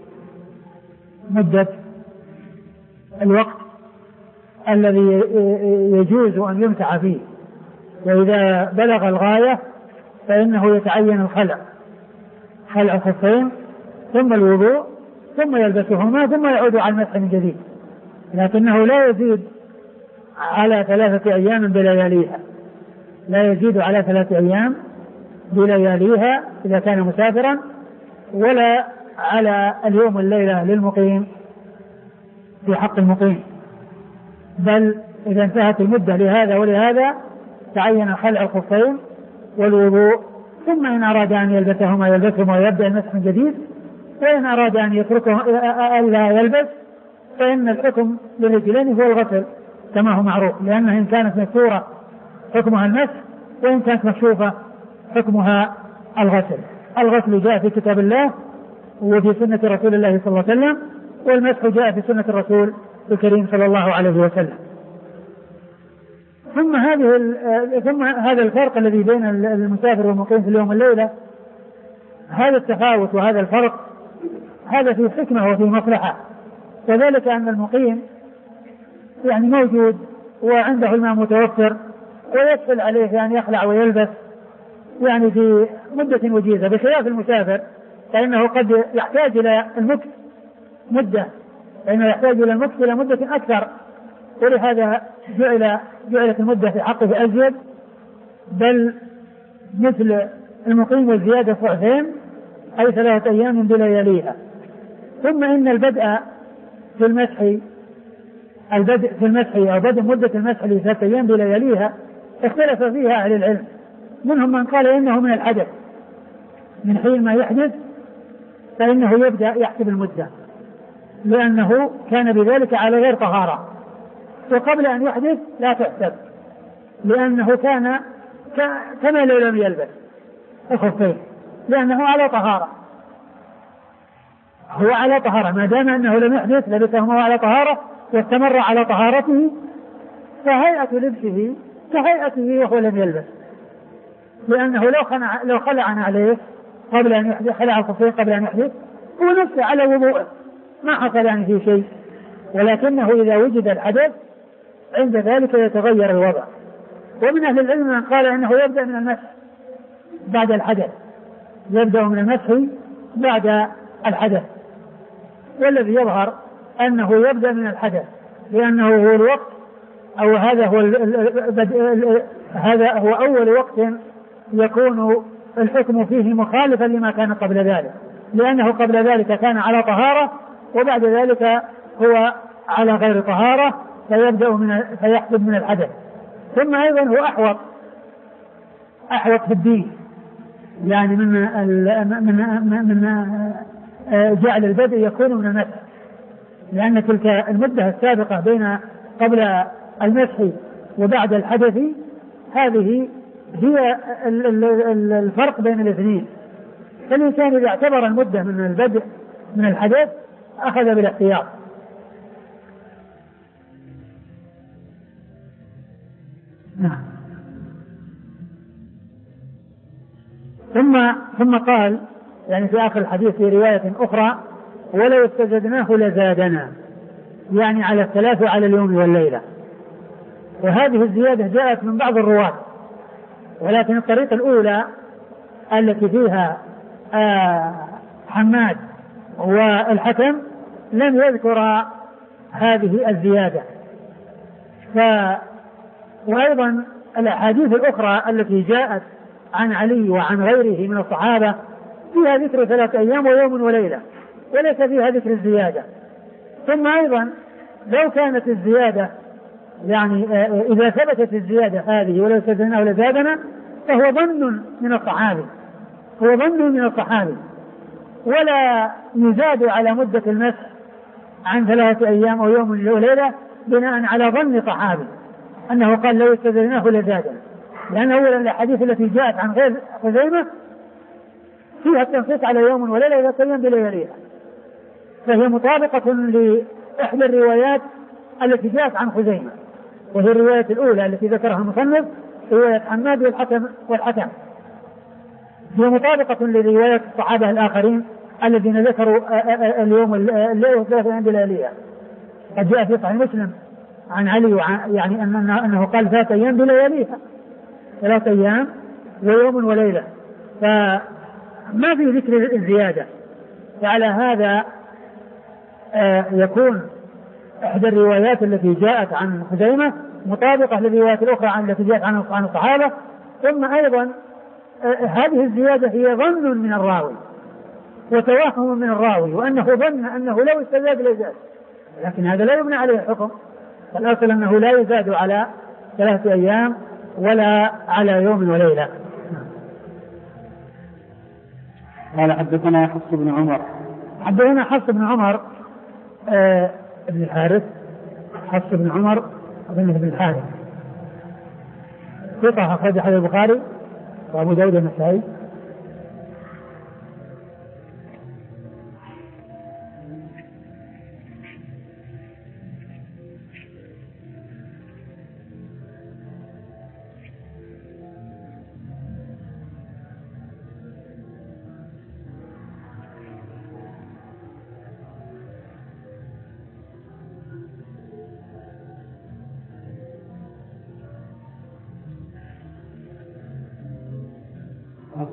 S1: مدة الوقت الذي يجوز أن يمسح فيه، وإذا بلغ الغاية فإنه يتعين الخلع، خلع الخفين ثم الوضوء ثم يلبسهما ثم يعود على المسح من جديد، لكنه لا يزيد على ثلاثة أيام بلياليها، لا يزيد على ثلاثة أيام بلياليها إذا كان مسافرا، ولا على اليوم الليلة للمقيم في حق المقيم، بل إذا انتهت المدة لهذا ولهذا تعين خلع الخفين والوضوء، ثم إن أراد أن يلبسهما يلبسهما ويبدأ المسح من جديد، وإن أراد أن يتركه ألا يلبس فإن الحكم للرجلين هو الغسل كما هو معروف، لأنها إن كانت مستورة حكمها المسح، وإن كانت مكشوفة حكمها الغسل. الغسل جاء في كتاب الله وفي سنة رسول الله صلى الله عليه وسلم، والمسح جاء في سنة الرسول الكريم صلى الله عليه وسلم. ثم هذه ثم هذا الفرق الذي بين المسافر والمقيم في اليوم والليلة، هذا التفاوت وهذا الفرق هذا فيه حكمة وفيه مصلحة، وذلك أن المقيم يعني موجود وعنده الماء متوفر ويسهل عليه أن يخلع ويلبس، يعني في مدة وجيزة، بخلاف المسافر فإنه قد يحتاج إلى المكث مدة، فإنه يحتاج إلى المكث إلى مدة أكثر، ولهذا جعل جعلت المدة في حقه أزيد، بل مثل المقيم والزيادة ضعفين أي ثلاثة أيام بلياليها. ثم إن البدء في المسح البدء في المسح أو بدء مدة المسح لثلاثة أيام بلياليها اختلف فيها أهل العلم، منهم من قال إنه من الحدث، من حين ما يحدث فإنه يبدأ يحسب المدة لأنه كان بذلك على غير طهارة، وقبل أن يحدث لا تحسب لأنه كان كما لو لم يلبس الخفين، لأنه على طهارة، هو على طهارة ما دام أنه لم يحدث لبسهما على طهارة واستمر على طهارته، فهيئة لبسه كهيئته وهو لم يلبس، لأنه لو خلع لو خلع عليه قبل أن يحدث، خلع الخفين قبل أن يحدث هو نفسه على وضوءه ما حصل يعني فيه شيء، ولكنه إذا وجد الحدث عند ذلك يتغير الوضع. ومن أهل العلم من قال إنه يبدأ من المسح بعد الحدث، يبدأ من المسح بعد الحدث، والذي يظهر أنه يبدأ من الحدث لأنه هو الوقت أو هذا هو هذا هو أول وقت يكون الحكم فيه مخالفا لما كان قبل ذلك، لأنه قبل ذلك كان على طهارة وبعد ذلك هو على غير طهارة فيبدأ من فيحسب من الحدث. ثم أيضا هو أحوط أحوط في الدين، يعني من من من جعل البدء يكون من المسح، لأن تلك المدة السابقة بين قبل المسح وبعد الحدث هذه هي الفرق بين الاثنين، فالإنسان إذا اعتبر المدة من البدء من الحدث أخذ بالاحتياط. نعم. ثم ثم قال يعني في آخر الحديث في رواية أخرى ولو استزدناه لزادنا، يعني على الثلاث وعلى اليوم والليلة، وهذه الزيادة جاءت من بعض الرواة، ولكن الطريقة الأولى التي فيها آه حماد والحكم لم يذكر هذه الزيادة. ف وأيضا الأحاديث الأخرى التي جاءت عن علي وعن غيره من الصحابة فيها ذكر ثلاثة أيام ويوم وليلة وليس فيها ذكر الزيادة. ثم أيضا لو كانت الزيادة يعني إذا ثبتت الزيادة هذه ولو استزدناه لزادنا فهو ظن من الصحابي، هو ظن من الصحابي ولا يزاد على مدة المسح عن ثلاثة أيام أو يوم وليلة بناء على ظن صحابي أنه قال لو استزدناه لزادنا، لأن أولا الأحاديث التي جاءت عن غير خزيمة فيها التنصيص على يوم وليلة إذا قيم بلياليها، فهي مطابقة لإحدى الروايات التي جاءت عن خزيمة، وهي الرواية الأولى التي ذكرها المصنف رواية حماد والحكم والحكم هي مطابقة لرواية الصحابة الآخرين الذين ذكروا اليوم الليل وثلاثة أيام بلياليها. قد جاء في صحيح مسلم عن علي يعني أنه قال ثلاثة أيام بلياليها، ثلاثة أيام ويوم وليلة، فما في ذكر الزيادة. فعلى هذا يكون إحدى الروايات التي جاءت عن خزيمة مطابقة للروايات الأخرى عن التي جاءت عن الصحابة. ثم أيضا هذه الزيادة هي ظن من الراوي وتوهم من الراوي وأنه ظن أنه لو استزاد لزاد، لكن هذا لا يبنى عليه الحكم، فالأصل أنه لا يزاد على ثلاثة أيام ولا على يوم وليلة.
S2: قال حدثنا حفص بن عمر
S1: حدثنا حفص بن عمر آه بن الحارث حفص بن عمر بن ابن الحارث ثقة أخرج حديث البخاري وأبو داود والنسائي.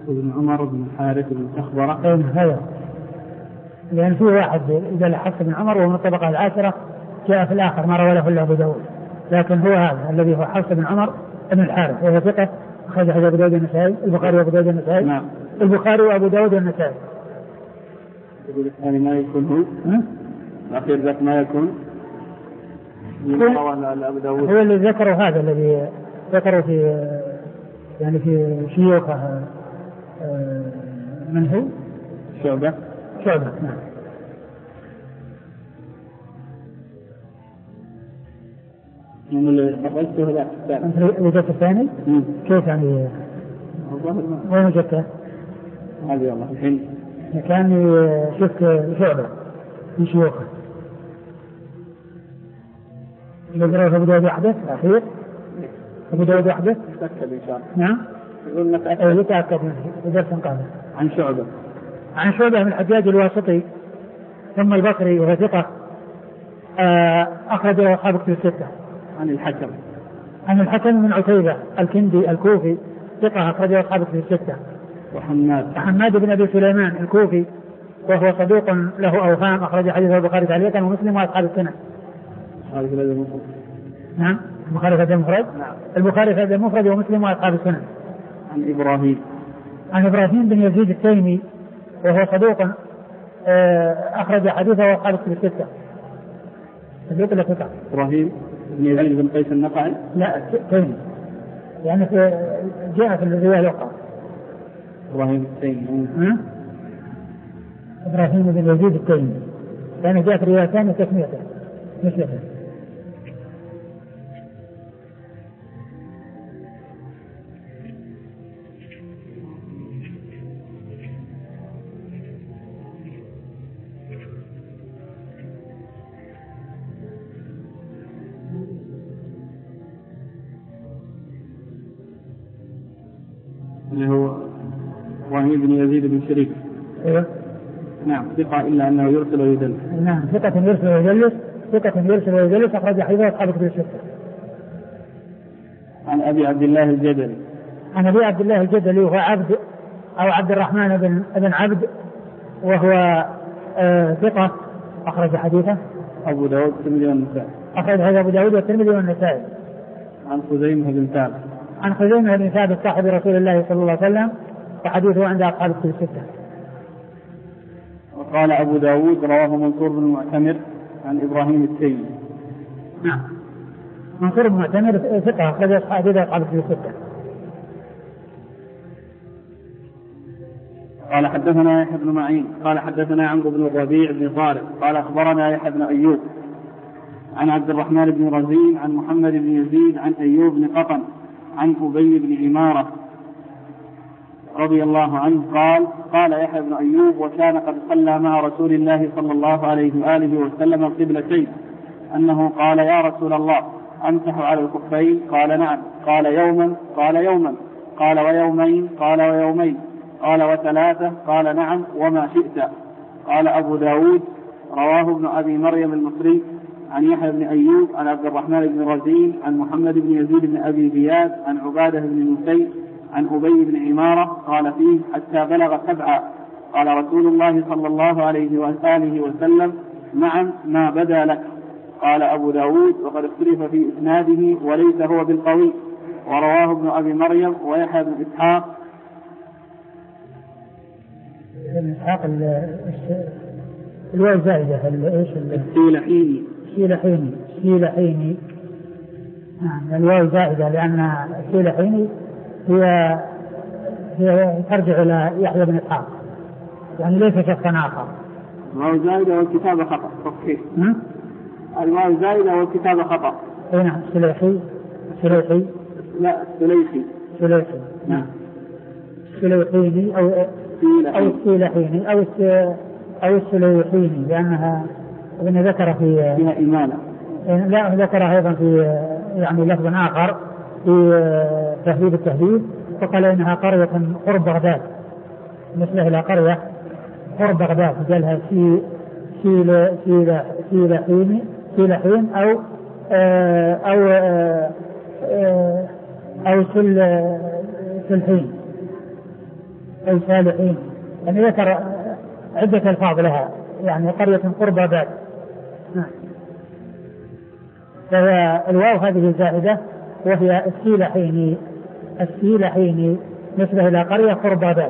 S2: ابن عمر بن الحارث بن سخبرة.
S1: أين هذا؟ لأن في واحد إذا حفص بن عمر وهو من الطبقة العاشرة جاء في الآخر ما روى له إلا أبو داود، لكن هو هذا الذي هو حفص بن عمر بن الحارث وهو ثقة أخرج حديث أبو داود النسائي البخاري وأبو داود النسائي. نعم. البخاري وأبو داود النسائي.
S2: يقول الثاني ما يكون هو الأخير ذاك ما يكون
S1: هو اللي ذكروا هذا الذي ذكروا في يعني في شيوخه من هو
S2: شعبة
S1: شعبة. نعم.
S2: من اللي قبلته ذاك
S1: أنت وجدت الثاني كيف يعني وين وجدته؟
S2: هذه والله الحين
S1: كان شفت شعبة من شيوخه يقرأ أبو داود وحده الأخير أبو داود وحده
S2: تأكد إن شاء الله.
S1: نعم
S2: يقول لك
S1: أي يتأكد من درس قادم
S2: عن شعبة
S1: عن شعبة من الحجاج الواسطي ثم البصري وهو ثقة أخرج له أصحاب كتب الستة.
S2: عن الحكم
S1: عن الحكم من عتيبة الكندي الكوفي ثقة أخرج له أصحاب كتب الستة.
S2: وحماد
S1: حماد بن أبي سليمان الكوفي وهو صدوق له أوهام أخرج حديثه البخاري تعليقا ومسلم وأصحاب السنة. نعم البخاري في المفرد. نعم. البخاري في المفرد ومسلم وأصحاب السنن.
S2: عن إبراهيم
S1: عن إبراهيم بن يزيد التيمي وهو صدوق أخرج حديثه وأصحاب الكتب الستة. صدوق لا ثقة.
S2: إبراهيم بن يزيد بن قيس النقعي.
S1: لا تيمي يعني في جاء في الرواية الأخرى.
S2: إبراهيم التيمي.
S1: إبراهيم بن يزيد التيمي يعني جاء في روايتان وتسميته مثله.
S2: اللي هو إبراهيم بن يزيد بن شريك.
S1: ايوه
S2: نعم ثقة إلا أنه يرسل ويدلس.
S1: نعم ثقة يرسل ويدلس ثقة يرسل ويدلس أخرج حديثه أصحاب الكتب الستة.
S2: عن أبي عبد الله الجدلي.
S1: عن أبي عبد الله الجدلي وهو عبد أو عبد الرحمن بن بن عبد وهو آه ثقة أخرج حديثه
S2: أبو داود والترمذي والنسائي.
S1: أخرج حديث أبو داود والترمذي والنسائي.
S2: عن خزيمة بن ثابت.
S1: عن خزيمة بن ثابت صاحب رسول الله صلى الله عليه وسلم وحديثه عند أصحاب الكتب الستة.
S2: وقال أبو داود رواه منصور بن المعتمر عن إبراهيم التيمي.
S1: نعم منصور بن المعتمر ثقة أخرج حديثه أصحاب الكتب الستة.
S2: قال حدثنا يحيى بن معين قال حدثنا عمرو بن الربيع بن طارق قال أخبرنا يحيى بن أيوب عن عبد الرحمن بن رزين عن محمد بن يزيد عن أيوب بن قطن عن أبي بن عمارة رضي الله عنه قال قال يحيى بن أيوب وكان قد صلى مع رسول الله صلى الله عليه وآله وسلم القبلتين أنه قال يا رسول الله أمسح على الكفين قال نعم قال يوما قال يوما قال ويومين قال ويومين قال وثلاثة قال نعم وما شئت. قال أبو داود رواه ابن أبي مريم المصري عن يحيى بن أيوب عن عبد الرحمن بن رزين عن محمد بن يزيد بن أبي زياد عن عبادة بن نسيب عن أبي بن عمارة قال فيه حتى بلغ سبعة قال رسول الله صلى الله عليه وآله وسلم نعم ما بدا لك. قال أبو داود وقد اختلف في إسناده وليس هو بالقوي ورواه ابن أبي مريم ويحيى بن إسحاق
S1: ابن إسحاق الواو زائدة ايش
S2: السيلحيني
S1: السيلحيني السيلحيني نعم الواو زائدة لأن السيلحيني هي هي ترجع إلى يحيى بن إسحاق يعني ليس شخصا آخر.
S2: الواو زائدة والكتابة خطأ صحيح. الواو زائدة والكتابة خطأ.
S1: اي نعم السليحي السليحي
S2: لا السليحي
S1: السليحي نعم السليحيني أو أو السيلحيني أو أو السليحيني لأنها ابن ذكر في
S2: فيها إمالة.
S1: لا ذكر أيضا في يعني لفظ آخر في تهذيب التهذيب وقال إنها قرية قرب بغداد مثلها إلى قرية قرب بغداد جالها سي سيل سيل سيلحين سيلحين أو أو أو سل سلحين أي صالحين، يعني ذكر عدة ألفاظ لها، يعني قرية قربى باد. فالواو هذه زائدة وهي السيلحين، السيلحين نسبة إلى قرية قربى باد.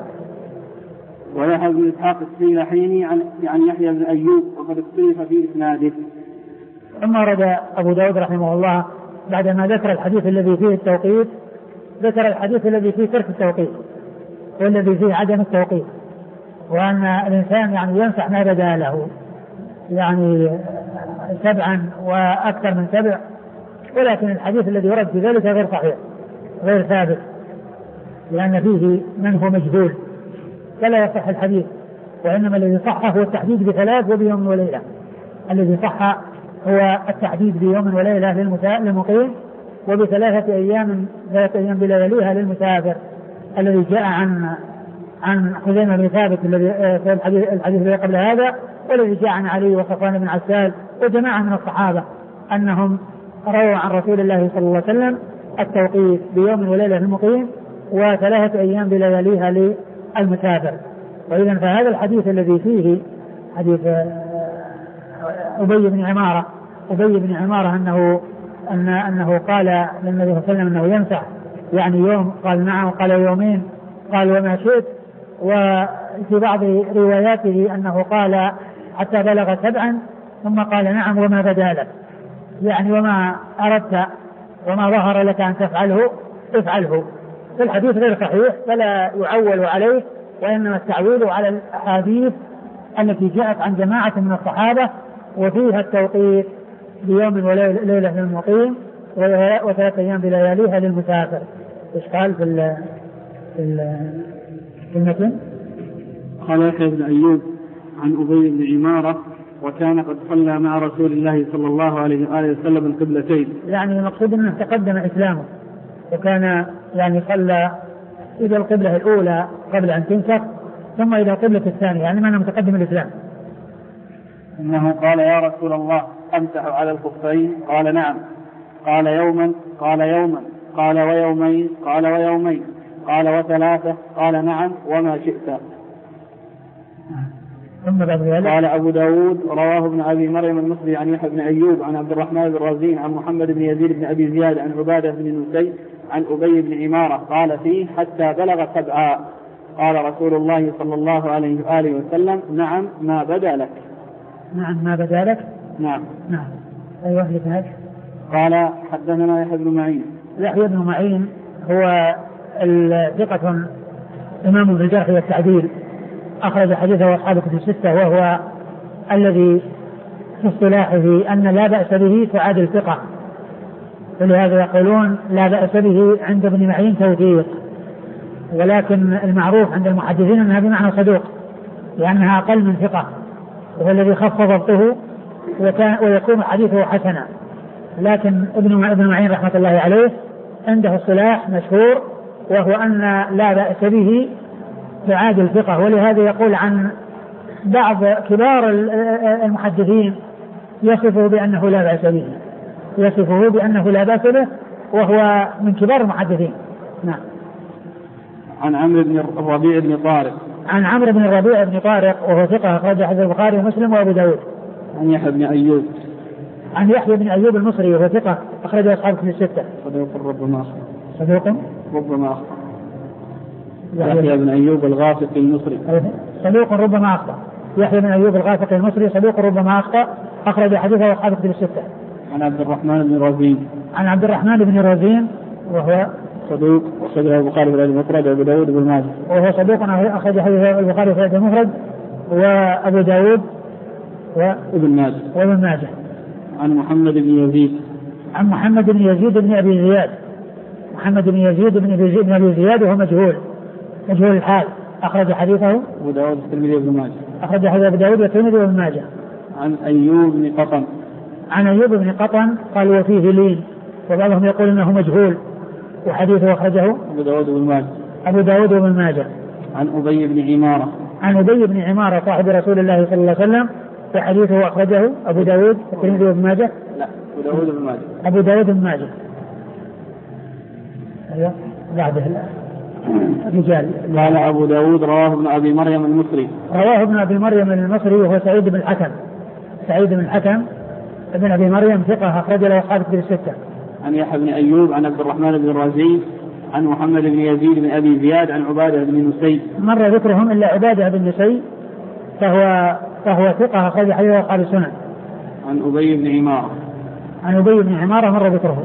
S2: ويحيى بن إسحاق السيلحيني عن يعني يحيى بن أيوب وقد اختلف في إسناده.
S1: ثم ورد أبو داود رحمه الله بعدما ذكر الحديث الذي فيه التوقيت ذكر الحديث الذي فيه ترك التوقيت والذي فيه عدم التوقيت، وأن الإنسان يعني ينصح ما بدا له، يعني سبعا وأكثر من سبع، ولكن الحديث الذي ورد في ذلك غير صحيح غير ثابت، لأن فيه من هو مجهول فلا يصح الحديث، وإنما الذي صح هو التحديد بثلاث وبيوم وليلة. الذي صح هو التحديد بيوم وليلة للمقيم، وبثلاثة أيام ثلاثة أيام بلياليها للمسافر، الذي جاء عن عن خزيمة بن ثابت الذي في الحديث الحديث الذي قبل هذا، والذي جاء عن علي وصفوان بن عسال وجماعة من الصحابة أنهم رووا عن رسول الله صلى الله عليه وسلم التوقيت بيوم وليلة للمقيم وثلاثة أيام بلياليها للمسافر. وإذا فهذا الحديث الذي فيه حديث أبي بن عمارة أبي بن عمارة أنه أن أنه قال للنبي صلى الله عليه وسلم أنه يمسح يعني يوم، قال نعم، قال يومين، قال وما شئت. وفي بعض رواياته أنه قال حتى بلغ سبعا ثم قال نعم وما بدا لك، يعني وما أردت وما ظهر لك أن تفعله افعله. في الحديث غير صحيح فلا يعول عليه، وإنما التعويل على الأحاديث التي جاءت عن جماعة من الصحابة وفيها التوقيت بيوم وليلة للمقيم وثلاثة أيام بلياليها للمسافر. إيش قال في ال في ال في المتن؟
S2: قال يحيى بن أيوب عن أبي بن عمارة وكان قد صلى مع رسول الله صلى الله عليه وآله وسلم القبلتين،
S1: يعني المقصود أنه تقدم إسلامه، وكان يعني صلى إلى القبلة الأولى قبل أن تنسخ ثم إلى القبلة الثانية، يعني معنى متقدم الإسلام.
S2: إنه قال يا رسول الله أمسح على الخفين؟ قال نعم. قال يوما؟ قال يوما. قال ويومين؟ قال ويومين. قال وثلاثة؟ قال نعم وما شئت. قال أبو داود رواه ابن أبي مريم المصري عن يحيى بن أيوب عن عبد الرحمن بن رزين عن محمد بن يزيد بن أبي زياد عن عبادة بن نسي عن أبي بن عمارة قال فيه حتى بلغ سبعا. قال رسول الله صلى الله عليه وآله وسلم نعم ما بدا لك.
S1: نعم ما بدا لك.
S2: نعم
S1: نعم. أيوة لك.
S2: قال حدثنا يحيى بن معين.
S1: يحيى بن معين هو ثقة إمام الجرح والتعديل، أخرج حديثه أصحاب الكتب الستة، وهو الذي في اصطلاحه أن لا بأس به تعادل الثقة، ولهذا يقولون لا بأس به عند ابن معين توثيق، ولكن المعروف عند المحدثين أنها بمعنى صدوق لأنها أقل من ثقة، وهو الذي خف ضبطه ويكون حديثه حسنا. لكن ابن معين رحمة الله عليه عنده اصطلاح مشهور وهو أن لا بأس به تعادل الثقة، ولهذا يقول عن بعض كبار المحدثين يصفه بأنه لا بأس به، يصفه بأنه لا بأس به وهو من كبار المحدثين. نعم.
S2: عن عمرو بن الربيع بن طارق.
S1: عن عمرو بن الربيع بن طارق وهو ثقة أخرج حديث البخاري ومسلم وأبو داود.
S2: عن يحيى بن أيوب.
S1: عن يحيى بن أيوب المصري وهو ثقة أخرج أصحاب الكتب الستة.
S2: صدوق ربما أخطأ.
S1: صدوق
S2: ربما أخطأ. يحيى بن أيوب الغافقي المصري.
S1: صدوق ربما أخطأ. يحيى بن أيوب الغافقي المصري صدوق ربما أخطأ أخرج حديثه أصحاب الكتب الستة.
S2: عن عبد الرحمن بن رزين.
S1: عن عبد الرحمن بن رزين وهو
S2: صدوق أخرج البخاري في المفرد وأبو داود بن ماجه.
S1: وهو صدوق أخرج حديث البخاري في المفرد وأبو داود
S2: وابن ماجه.
S1: وابن ماجه.
S2: عن محمد بن يزيد.
S1: عن محمد بن يزيد بن أبي زياد. محمد بن يزيد بن أبي زياد بن أبي زياد وهو مجهول مجهول الحال أخرج حديثه
S2: أبو داود والترمذي وابن ماجه.
S1: أخرج حديث أبو داود والترمذي وابن ماجه.
S2: عن أيوب بن قطن.
S1: عن أيوب بن قطن قال وفيه لين، وبعضهم يقول إنه مجهول، وحديثه أخرجه
S2: أبو داود وابن ماجه.
S1: أبو داود وابن ماجه.
S2: عن أبي بن عمارة.
S1: عن أبي بن عمارة صاحب رسول الله صلى الله عليه وسلم، وحديثه أخرجه أبو داود والترمذي وابن ماجه.
S2: لا أبو داود وابن ماجه.
S1: أبو داود وابن ماجه. أيوة بعده. رجال.
S2: قال أبو داود رواه ابن أبي مريم المصري.
S1: رواه ابن أبي مريم المصري وهو سعيد بن الحكم. سعيد بن الحكم ابن أبي مريم ثقة أخرج له أصحاب الكتب الستة.
S2: عن يحيى بن أيوب عن عبد الرحمن بن الرازي عن محمد بن يزيد بن أبي زياد عن عبادة بن نسي.
S1: مر ذكرهم إلا عبادة بن نسي فهو فهو ثقة أخرج حديثه أصحاب السنن.
S2: عن أبي بن عمارة.
S1: عن أبي بن عمارة مر ذكره.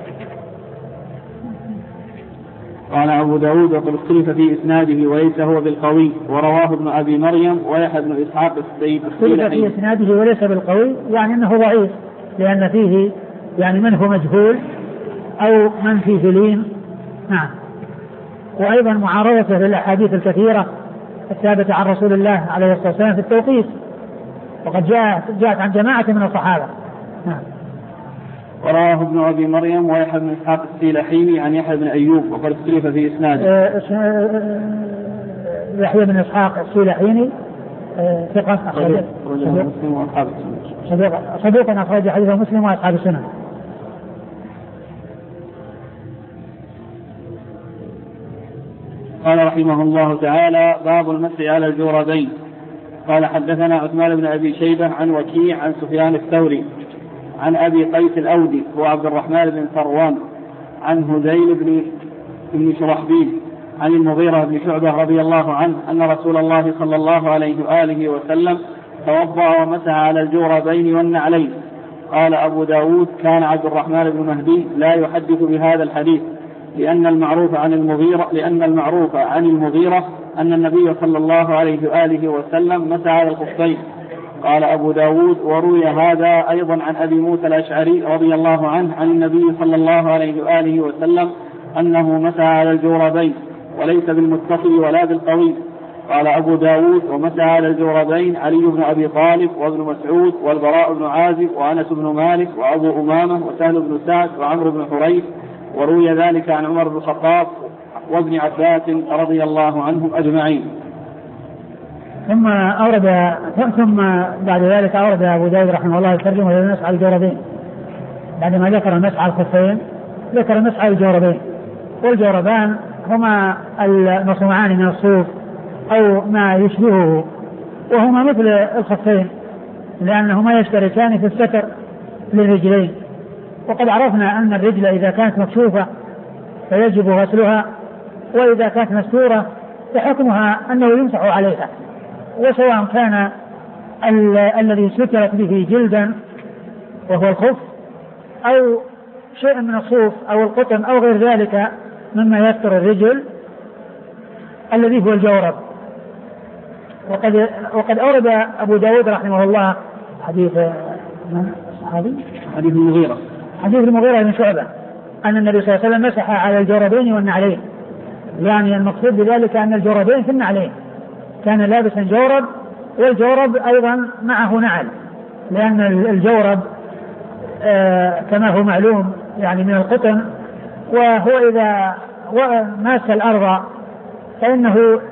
S2: قال أبو داود وقد اختلف في إسناده وليس هو بالقوي ورواه ابن أبي مريم ويحيى بن إسحاق السيد.
S1: اختلف في إسناده وليس بالقوي يعني أنه ضعيف لأن فيه يعني من هو مجهول أو من فيه لين. نعم. وأيضا معارضته للأحاديث الكثيرة الثابتة عن رسول الله عليه الصلاة والسلام في التوقيت وقد جاءت جاءت عن جماعة من الصحابة. نعم.
S2: ورواه ابن أبي مريم ويحيى بن إسحاق السيلحيني عن يحيى بن أيوب وقد اختلف في إسناده.
S1: يحيى بن إسحاق السيلحيني ثقة أخرج
S2: مسلم وأصحاب السنن.
S1: صدوق أخرج حديثه مسلم وأصحاب السنن.
S2: قال رحمه الله تعالى باب المسح على الجوربين. قال حدثنا عثمان بن أبي شيبة عن وكيع عن سفيان الثوري عن أبي قيس الأودي هو عبد الرحمن بن ثروان عن هذيل بن بن شرحبيل عن المغيرة بن شعبة رضي الله عنه أن رسول الله صلى الله عليه وآله وسلم توضأ ومسح على الجوربين والنعلين. قال أبو داود كان عبد الرحمن بن مهدي لا يحدث بهذا الحديث لأن المعروف عن المغيرة لأن المعروف عن المغيرة أن النبي صلى الله عليه وآله وسلم مسح على الخفين. قال أبو داود وروي هذا أيضا عن أبي موسى الأشعري رضي الله عنه عن النبي صلى الله عليه وآله وسلم أنه مسح على الجوربين وليس بالمتصل ولا بالقوي. قال أبو داود ومسح على الجوربين علي بن أبي طالب وابن مسعود والبراء بن عازب وأنس بن مالك وأبو أمامة وسهل بن سعد وعمرو بن حريث وروي ذلك عن عمر بن الخطاب وابن عباس رضي الله عنهم أجمعين.
S1: ثم أورد ثم بعد ذلك أورد أبو داود رحمه الله الترجمة للمسح على الجوربين بعدما ذكر المسح على الخفين ذكر المسح على الجوربين. والجوربان هما المصنوعان من الصوف أو ما يشبهه وهما مثل الخفين لأنهما يشتركان في الستر للرجلين. وقد عرفنا أن الرجل إذا كانت مكشوفة فيجب غسلها وإذا كانت مستورة فحكمها أنه يمسح عليها وسواء كان ال- الذي سترت به جلدا وهو الخف أو شيء من الصوف أو القطن أو غير ذلك مما يستر الرجل الذي هو الجورب. وقد, وقد أورد أبو داود رحمه الله حديث صحابي
S2: حديث المغيرة
S1: حديث المغيرة بن شعبة أن النبي صلى الله عليه وسلم مسح على الجوربين والنعلين. يعني المقصود بذلك أن الجوربين في النعلين كان لابسا جورب والجورب أيضا معه نعل لأن الجورب آه كما هو معلوم يعني من القطن وهو إذا ماس الأرض فإنه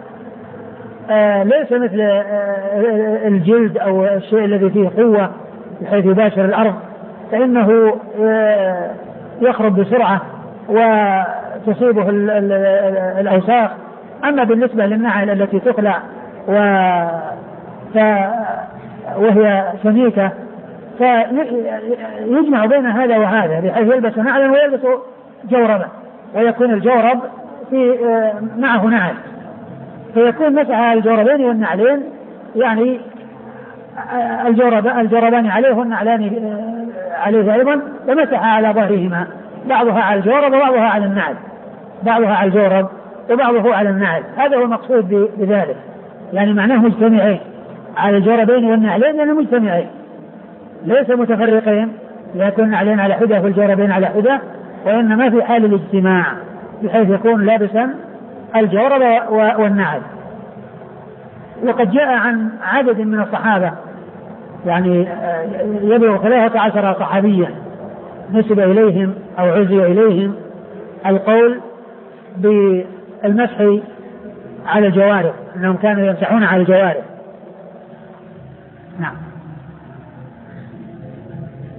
S1: آه ليس مثل آه الجلد أو الشيء الذي فيه قوة بحيث يباشر الأرض فإنه آه يخرج بسرعة وتصيبه الأوساخ. أما بالنسبة للنعل التي تخلع وهي سميكة فيجمع بين هذا وهذا بحيث يلبس نعلا ويلبس جوربا ويكون الجورب في معه نعل فيكون مسح الجوربين والنعلين يعني الجورب الجوربان عليه والنعلان عليه أيضا ومسح على ظهرهما بعضها على الجورب وبعضها على النعل بعضها على الجورب وبعضه على النعل. هذا هو المقصود بذلك يعني معناه مجتمعين على الجوربين والنعلين لأنه مجتمعين ليس متفرقين يكون النعلين على حدة والجوربين على حدة وإنما في حال الاجتماع بحيث يكون لابسا الجورب والنعل. وقد جاء عن عدد من الصحابة يعني يبلغ ثلاثة عشر صحابيا نسب إليهم أو عزي إليهم القول بالمسح على الجوارح أنهم كانوا يمسحون على الجوارح. نعم.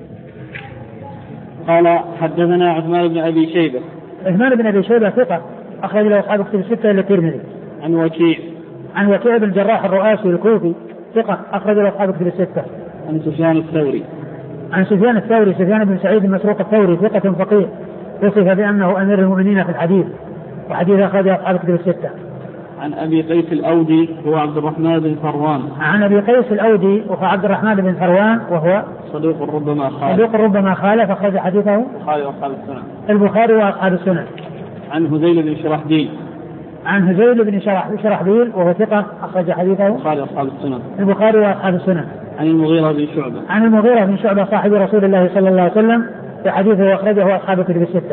S2: قال حدثنا عثمان بن أبي شيبة.
S1: عثمان بن أبي شيبة ثقة أخرج له أصحاب الكتب الستة إلا الترمذي.
S2: عن وكيع
S1: عن وكيع بن الجراح الرؤاسي الكوفي ثقة أخرج له أصحاب الكتب الستة.
S2: عن سفيان الثوري
S1: عن سفيان الثوري سفيان بن سعيد المسروق الثوري ثقة فقيه وصف بأنه أمير المؤمنين في الحديث وحديث أخرجه أصحاب الكتب الستة.
S2: عن أبي قيس الأودي هو عبد الرحمن بن فروان.
S1: عن أبي قيس الأودي وهو عبد الرحمن بن فروان وهو
S2: صدوق ربما خالف
S1: صدوق ربما خالف أخرج حديثه
S2: البخاري وأصحاب السنن.
S1: البخاري وأصحاب السنن.
S2: عن هذيل بن شرحبيل
S1: عن هذيل بن شرحبيل وهو ثقة أخرج حديثه
S2: البخاري وأصحاب السنن.
S1: البخاري وأصحاب السنن.
S2: عن المغيرة بن شعبة
S1: عن المغيرة بن شعبة صاحب رسول الله صلى الله عليه وسلم في حديثه أخرجه أصحاب الكتب الستة.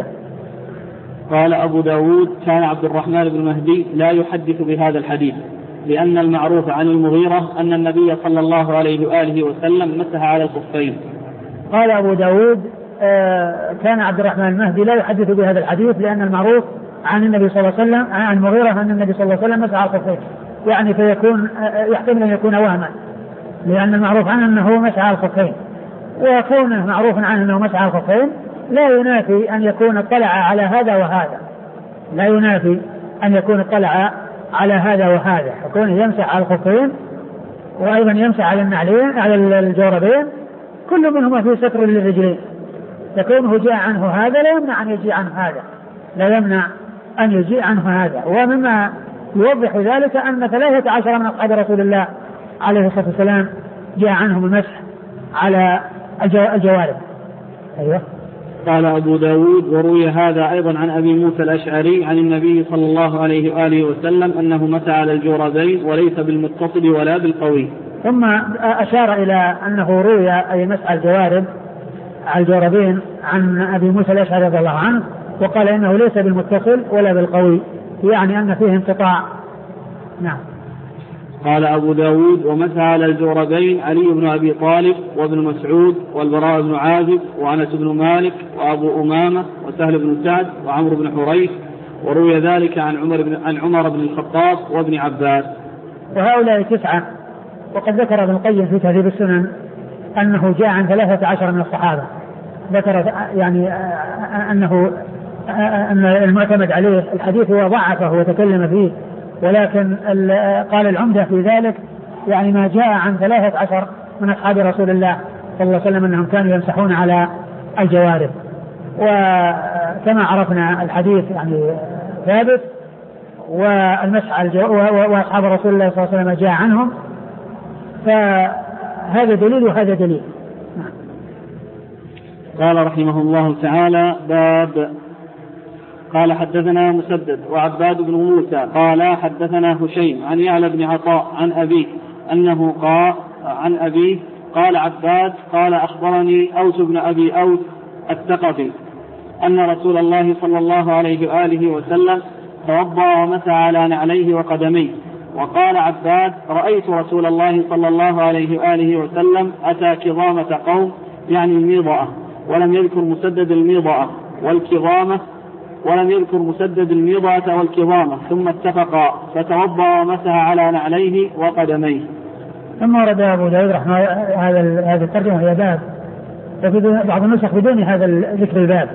S2: قال أبو داود كان عبد الرحمن بن مهدي لا يحدث بهذا الحديث لأن المعروف عن المغيرة أن النبي صلى الله عليه وآله وسلم مسح على الخفين.
S1: قال أبو داود آه كان عبد الرحمن المهدي لا يحدث بهذا الحديث لأن المعروف عن النبي صلى الله عليه وسلم عن المغيرة أن النبي صلى الله عليه وسلم مسح على الخفين يعني فيكون آه يحتمل أن يكون وهما لأن المعروف عنه أنه مسح على الخفين وكونه معروف عنه أنه مسح على الخفين لا ينافي أن يكون اطلع على هذا وهذا لا ينافي أن يكون اطلع على هذا وهذا يكون يمسح على الخفين وأيضا يمسح على النعلين على الجوربين كل منهما فيه ستر للرجلين يكونه جاء عنه هذا لا يمنع أن يجي عنه هذا لا يمنع أن يجي عنه هذا. ومما يوضح ذلك أن ثلاثة عشر من أصحاب رسول الله عليه الصلاة والسلام جاء عنهم المسح على الجوارب. أيوة.
S2: قال أبو داود وروي هذا أيضا عن أبي موسى الأشعري عن النبي صلى الله عليه وآله وسلم أنه مسح على الجوربين وليس بالمتصل ولا بالقوي.
S1: ثم أشار إلى أنه روي أي مسح الجوارب على الجوربين عن أبي موسى الأشعري رضي الله عنه وقال إنه ليس بالمتصل ولا بالقوي يعني أن فيه انقطاع. نعم.
S2: قال أبو داود ومسح على الجوربين علي بن أبي طالب وابن مسعود والبراء بن عازب وأنس بن مالك وأبو أمامة وسهل بن سعد وعمرو بن حريث وروي ذلك عن عمر بن, عن عمر بن الخطاب وابن عباس.
S1: وهؤلاء تسعة وقد ذكر ابن القيم في تهذيب السنن أنه جاء عن ثلاثة عشر من الصحابة ذكر يعني أنه أن المعتمد عليه الحديث هو ضعفه وتكلم فيه ولكن قال العمدة في ذلك يعني ما جاء عن ثلاثة عشر من أصحاب رسول الله صلى الله عليه وسلم أنهم كانوا يمسحون على الجوارب. وكما عرفنا الحديث يعني ثابت والمسح على الجوارب وأصحاب رسول الله صلى الله عليه وسلم جاء عنهم فهذا دليل وهذا دليل.
S2: قال رحمه الله تعالى باب قال حدثنا مسدد وعباد بن موسى قال حدثنا هشيم عن يعلى بن عطاء عن أبيه أنه قال عن أبيه قال عباد قال أخبرني أوس بن أبي أوس الثقفي أن رسول الله صلى الله عليه وآله وسلم توضأ ومسح على نعليه وقدميه. وقال عباد رأيت رسول الله صلى الله عليه وآله وسلم أتى كظامة قوم يعني الميضأة ولم يذكر مسدد الميضأة والكظامة ولم يذكر مسدد الميضة والكظامة ثم اتفقا فتوضأ ومسح على نعليه وقدميه.
S1: ثم ورد أبو داود رحمه هذا هذا الترجمة هي باب وفي بعض النسخ بدون هذا ذكر الباب.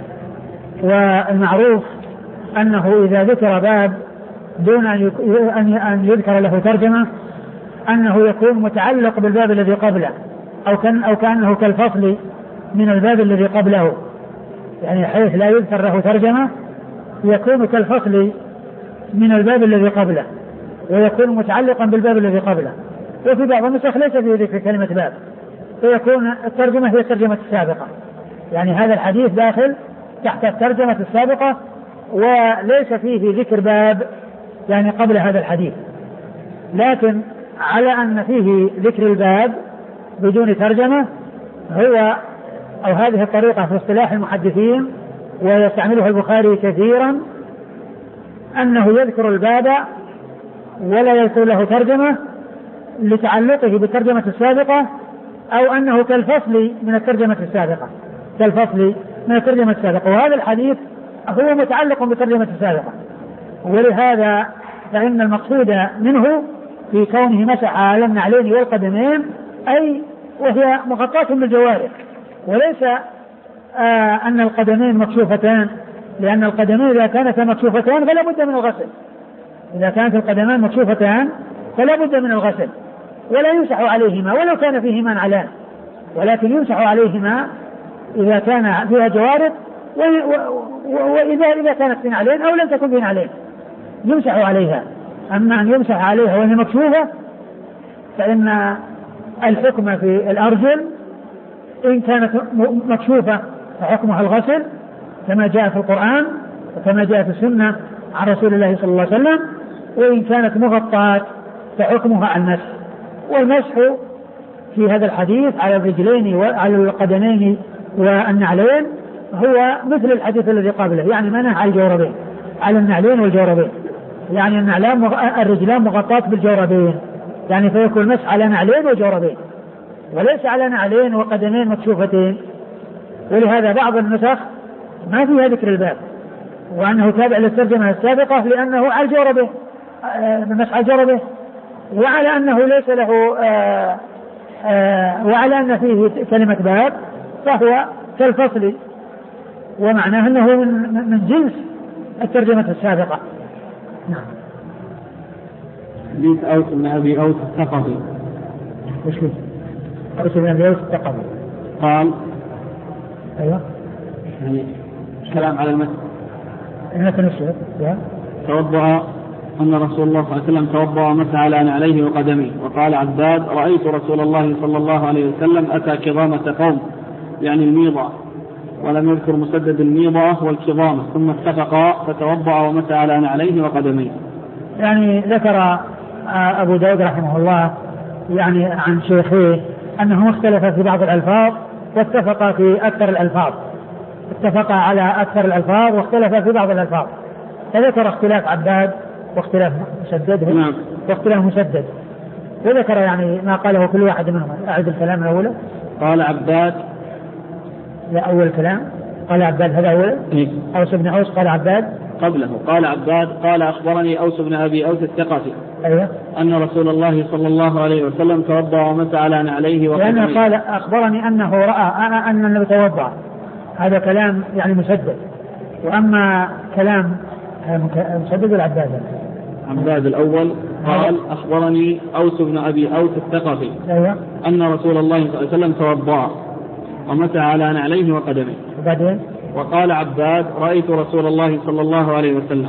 S1: والمعروف أنه إذا ذكر باب دون أن يذكر له ترجمة أنه يكون متعلق بالباب الذي قبله أو كان أو كأنه كالفصل من الباب الذي قبله يعني حيث لا يذكر له ترجمة يكون كالفصل من الباب الذي قبله ويكون متعلقا بالباب الذي قبله. وفي بعض النسخ ليس فيه ذكر كلمة باب فيكون الترجمة هي الترجمة السابقة يعني هذا الحديث داخل تحت الترجمة السابقة وليس فيه ذكر باب يعني قبل هذا الحديث لكن على أن فيه ذكر الباب بدون ترجمة هو أو هذه الطريقة في اصطلاح المحدثين ويستعملها البخاري كثيرا أنه يذكر الباب ولا يذكر له ترجمة لتعلقه بالترجمة السابقة أو أنه كالفصل من الترجمة السابقة كالفصل من الترجمة السابقة. وهذا الحديث هو متعلق بالترجمة السابقة ولهذا فإن المقصود منه في كونه مسح على النعلين والقدمين أي وهي مغطاة بالجوارح وليس آه أن القدمين مكشوفتان لأن القدمين إذا كانتا مكشوفتان فلا بد من الغسل، إذا كانت القدمان مكشوفتان فلا بد من الغسل، ولا يمسح عليهما ولو كان فيهما نعلان، ولكن يمسح عليهما إذا كان فيها جوارب، وإذا إذا كانت في نعلين أو لم تكن في نعلين يمسح عليها. أما أن يمسح عليها وهي مكشوفة فإن الحكم في الأرجل إن كانت مكشوفة فحكمها الغسل كما جاء في القرآن وكما جاء في السنة عن رسول الله صلى الله عليه وسلم، وإن كانت مغطاة فحكمها المسح. والمسح في هذا الحديث على الرجلين وعلى القدمين والنعلين هو مثل الحديث الذي قبله، يعني منع على الجوربين، على النعلين والجوربين، يعني النعلان الرجلان مغطاة بالجوربين، يعني فيكون المسح على نعلين وجوربين وليس على نعلين وقدمين مكشوفتين. ولهذا بعض النسخ ما فيها ذكر الباب وأنه تابع للترجمة السابقة لأنه على الجوربين، المسح على الجوربين، وعلى أنه ليس له آآ آآ وعلى أن فيه كلمة باب فهو كالفصل، ومعناه أنه من جنس الترجمة السابقة. نعم.
S2: حديث أوس بن أبي أوس الثقفي.
S1: وش فيه؟ أوس بن أبي أوس الثقفي
S2: قال
S1: أيوة
S2: يعني كلام على المسح.
S1: المسح نفسه
S2: توضأ أن رسول الله صلى الله عليه وسلم توضأ ومسح على نعليه وقدميه. وقال عباد رأيت رسول الله صلى الله عليه وسلم أتى كظامة قوم يعني الميضة، ولم يذكر مسدد الميضة والكظامة، ثم اتفقا فتوضأ ومسح على نعليه وقدميه.
S1: يعني ذكر أبو داود رحمه الله يعني عن شيخيه أنهم اختلفا في بعض الألفاظ واتفقا في أكثر الألفاظ، اتفقا على أكثر الألفاظ واختلفا في بعض الألفاظ، فذكر اختلاف عباد واختلاف مسدد
S2: نعم.
S1: واختلاف مسدد، وذكر يعني ما قاله كل واحد منهم. أعد الكلام الأول.
S2: قال عباد
S1: لا أول كلام قال عباد هذا أول
S2: إيه؟
S1: أوس بن أوس قال عباد
S2: قبله قال عباد قال أخبرني أوس بن أبي أوس الثقفي
S1: أيوة
S2: أن رسول الله صلى الله عليه وسلم توضأ ومسح على نعليه وقدميه.
S1: لأنه قال أخبرني أنه رأى أنا أن النبي توضأ، هذا كلام يعني مسدد. وأما كلام مسدد العباد
S2: عباد الأول قال أخبرني أوس بن أبي أوس الثقفي
S1: أيوة
S2: أن رسول الله صلى الله عليه وسلم توضأ ومسح على نعليه وقدميه.
S1: وبعدين
S2: وقال عباد رأيت رسول الله صلى الله عليه وسلم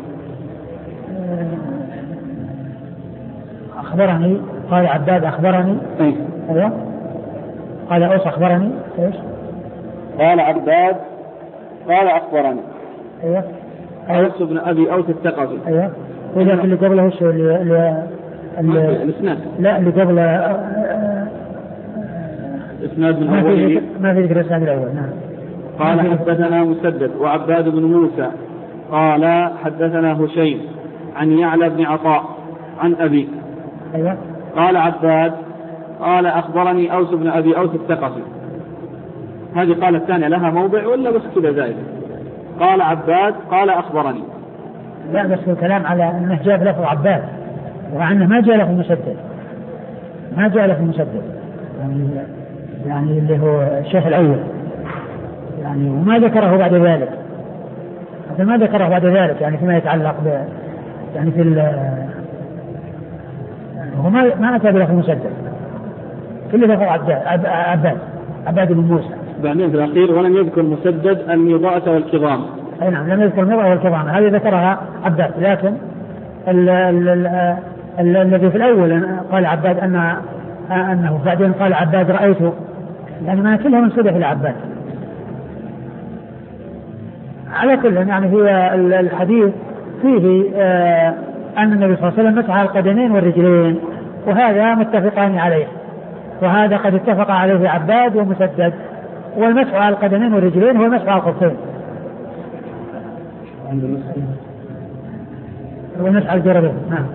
S1: أخبرني. قال عباد أخبرني
S2: أيه؟
S1: أيوة. قال أوس أخبرني إيش؟
S2: قال عباد قال أخبرني
S1: أيوة.
S2: أوس بن أبي أوس الثقفي
S1: أيوة. وإذا اللي قبله شو اللي اللي
S2: الإسناد
S1: لا اللي قبل
S2: إسناد من
S1: ما في
S2: أوله
S1: ما في ذكر الإسناد الأول. نعم.
S2: قال حدثنا مسدد وعباد بن موسى قال حدثنا هشيم عن يعلى بن عطاء عن أبي.
S1: أيوة.
S2: قال عباد قال أخبرني أوس بن أبي أوس الثقفي. هذه قال الثانية لها موضع ولا بس كذا زائد؟ قال عباد قال أخبرني.
S1: لا بس الكلام على أنه جاب لفظ عباد وعنه ما جاء له مسدد، ما جاء له مسدد يعني, يعني اللي هو الشيخ الأول يعني، وما ذكره بعد ذلك، حتى ما ذكره بعد ذلك يعني فيما يتعلق ب يعني في ال هو ما ما أتى بلفظ مسدد، كل لفظ عباد عباد عباد بن موسى. بعدين
S2: في الأخير ولم يذكر مسدد الميضاءة والكظام.
S1: أي نعم لم يذكر الميضاء والكظام، هذه ذكرها عباد، لكن ال ال ال الذي في الأول قال عباد أن أنه بعدين قال عباد رأيته، يعني ما كلها منسوبة إلى عباد. على كل يعني هي الحديث فيه آه أن النبي صلى الله عليه وسلم مسح على القدمين والرجلين، وهذا متفقان عليه، وهذا قد اتفق عليه عباد ومسدد. والمسح على القدمين والرجلين هو المسح على الخفين، هو المسح على الجربين. نعم.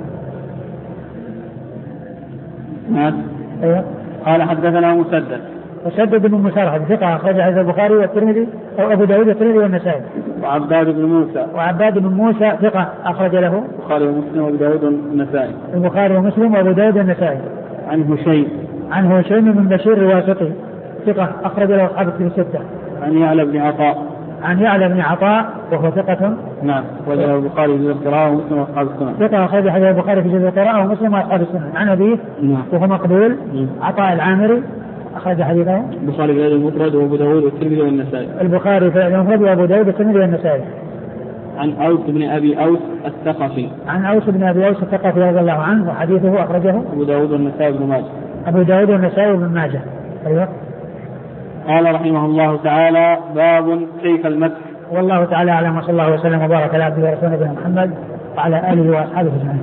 S2: نعم.
S1: أيوة.
S2: قال حدثنا مسدد
S1: مسدد بن مسارح ثقة أخرج حديث البخاري والترمذي أو أبو داود والترمذي والنسائي.
S2: وعباد بن موسى
S1: وعباد بن موسى ثقة أخرج له
S2: البخاري ومسلم وأبو داود والنسائي.
S1: البخاري ومسلم وأبو داود والنسائي.
S2: عن هشيم
S1: عن هشيم بن بشير الواسطي ثقة أخرج له أصحاب الكتب الستة.
S2: عن يعلى بن عطاء
S1: عن يعلى بن عطاء وهو ثقة.
S2: نعم. وجاء البخاري في جزء القراءة ومسلم وأصحاب السنن.
S1: ثقة أخرج حديث البخاري في جزء القراءة ومسلم وأصحاب السنن. عن أبيه
S2: نعم.
S1: وهو مقبول.
S2: نعم.
S1: عطاء العامري أخرج حديثه
S2: البخاري في المفرد وأبو داود والترمذي والنسائي.
S1: البخاري في المفرد وأبو داود والترمذي والنسائي.
S2: عن أوس بن أبي أوس الثقفي.
S1: عن أوس بن أبي أوس الثقفي رضي الله عنه وحديثه أخرجه
S2: أبو داود والنسائي بن ماجه.
S1: أبو داود والنسائي بن ماجه. أيوه.
S2: قال رحمه الله تعالى: باب كيف المدح.
S1: والله تعالى أعلم وصلى الله وسلم وبارك على عبده ورسوله نبينا محمد وعلى آله وأصحابه أجمعين.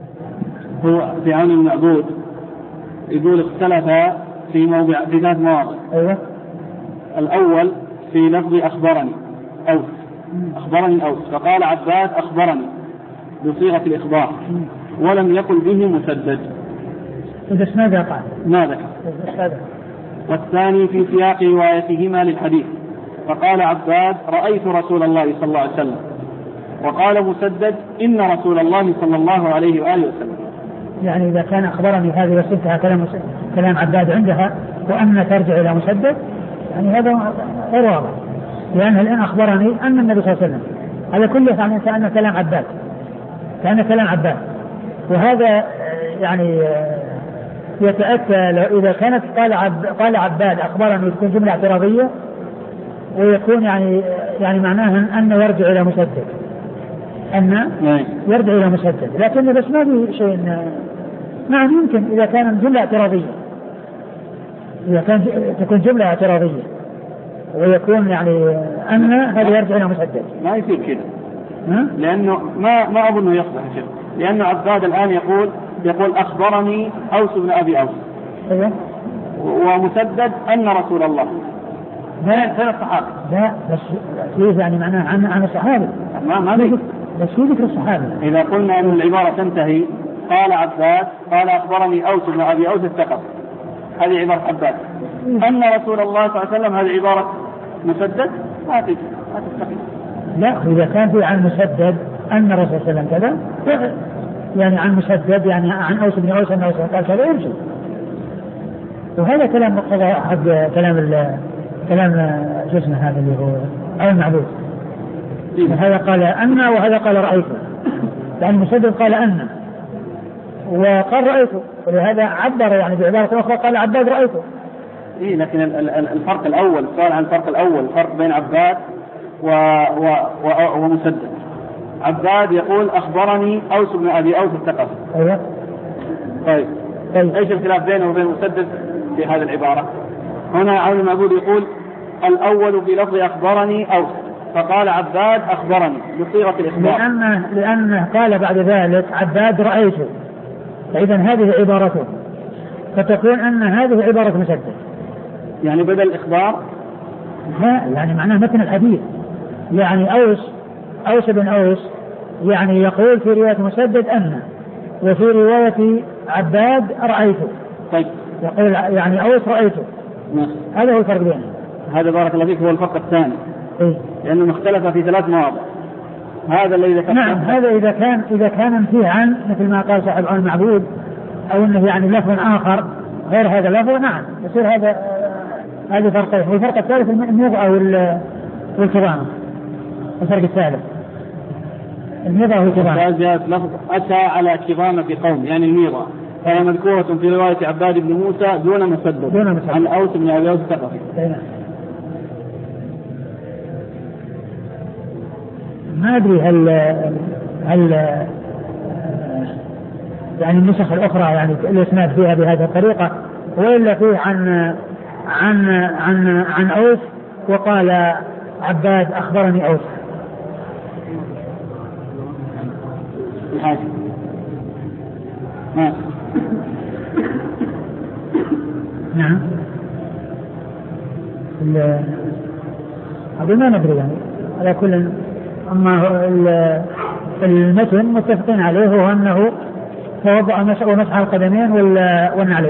S2: هو في عون المعبود يقول اختلف في موضع في ثلاث مواضع.
S1: أيوه.
S2: الأول في لفظ أخبرني أوس أخبرني أوس فقال عباد أخبرني بصيغة الإخبار ولم يقل به مسدد.
S1: إذا ماذا قال؟
S2: ماذا؟ والثاني في سياق روايتهما للحديث فقال عباد رأيت رسول الله صلى الله عليه وسلم وقال مسدد إن رسول الله صلى الله عليه وآله وسلم.
S1: يعني إذا كان أخبرني هذه وصفتها كلام كلام عباد عندها وأن ترجع إلى مسدد يعني هذا غير واضح لأنه الآن أخبرني أن النبي صلى الله عليه وسلم على كل يعني كأن كلام عباد كأن كلام عباد وهذا يعني يتأتى إذا كانت قال عب قال عباد أخبرني تكون جملة اعتراضية ويكون يعني يعني معناها أن يرجع إلى مسدد أن يرجع إلى مسدد لكن بس ما في شيء نعم يمكن إذا كان جملة اعتراضية إذا كان تكون جملة اعتراضية ويكون يعني أن هذا يرجع إلى مسدد
S2: ما يصير كذا لأنه ما ما أظنه يصلح شيء لأنه عباد الآن يقول يقول أخبرني أوس بن أبي أوس
S1: أيوه
S2: ومسدد أن رسول الله
S1: لا كان الصحابي لا بس كيف يعني معناه عن عن الصحابي
S2: ما ما ذكر
S1: بس كيف ذكر الصحابي
S2: إذا قلنا أن العبارة تنتهي قال عباد قال أخبرني أوس بن أبي أوس الثقفي هذه عبارة عباد أن رسول الله صلى الله عليه وسلم هذه عبارة مسدد ما تجي ما تستقيم.
S1: لا إذا كان في عن مسدد أن الرسول صلى الله عليه وسلم كذا يعني عن مسدد يعني عن أوس بن أوس أن أوس قال كذا يمشي وهذا كلام مقتضى حق كلام ال كلام جسمه هذا اللي هو أو المعبود هذا قال أن وهذا قال رأيته يعني مسدد قال أن وقال رأيته ولهذا عبر يعني بعبارة أخرى قال عباد رأيته.
S2: إيه لكن الفرق الأول سؤال عن الفرق الأول الفرق بين عباد و و و ومسدد. عباد يقول أخبرني أوس بن أبي أوس الثقفي.
S1: أيوة.
S2: طيب. طيب إيش الخلاف بينه وبين مسدد في هذه العبارة؟ هنا عون المعبود يقول الأول بلفظ أخبرني أوس فقال عباد أخبرني بصيغة الإخبار
S1: لأنه, لأنه قال بعد ذلك عباد رأيته فإذا هذه عبارته فتكون أن هذه عبارة مسدد
S2: يعني بدل الإخبار
S1: لا يعني معناه متن الحديث يعني أوس أوس بن أوس يعني يقول في رواية مسدد أن وفي رواية عباد رأيته
S2: طيب
S1: يقول يعني أوس رأيته
S2: نعم.
S1: هذا هو الفرق بينه
S2: هذا بارك الله فيك هو الفرق الثاني
S1: إيه؟
S2: لأنه مختلف في ثلاث مواضع هذا الذي ذكرته
S1: نعم هذا إذا كان إذا كان فيه عن مثل ما قال صاحب عن المعبود أو أنه يعني لفظ آخر غير هذا اللفظ نعم يصير هذا هذا فرقين والفرق الثالث الميضة والكظامة الفرق الثالث الميضة والكظامة
S2: لفظ أتى على كظامة في قوم يعني الميضة فهي مذكورة في رواية عباد بن موسى دون مسدد
S1: دون مسدد
S2: عن أوس بن أبي أوس الثقفي.
S1: ما أدري هل هل يعني النسخ الأخرى يعني الإسناد فيها بهذه الطريقة وإلا فيه عن عن عن عن أوس وقال عباد أخبرني أوس. نعم. هذا ما ندري يعني على كل أما المتن متفقين عليه هو أنه توضأ ومسح القدمين والنعلين.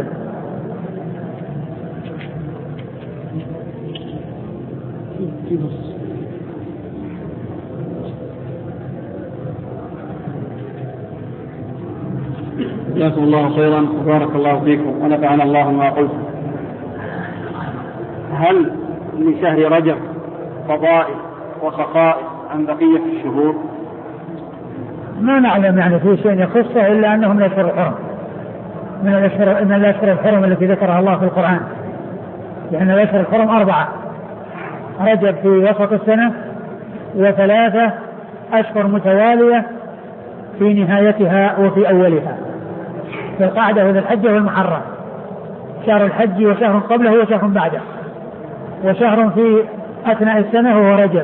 S2: جزاكم الله خيرا وبارك الله فيكم ونفعنا الله ما قلت. هل لشهر رجب فضائل وخصائص عن بقية الشهور؟
S1: ما نعلم يعني في شيء يخصه إلا أنه من الأشهر الحرم، من الأشهر من الأشهر الحرم التي ذكرها الله في القرآن. لأن يعني الأشهر الحرم أربعة: رجب في وسط السنة، وثلاثة أشهر متوالية في نهايتها وفي أولها، في القعدة وذي الحجة والمحرم، شهر الحج وشهر قبله وشهر بعده، وشهر في أثناء السنة وهو رجب،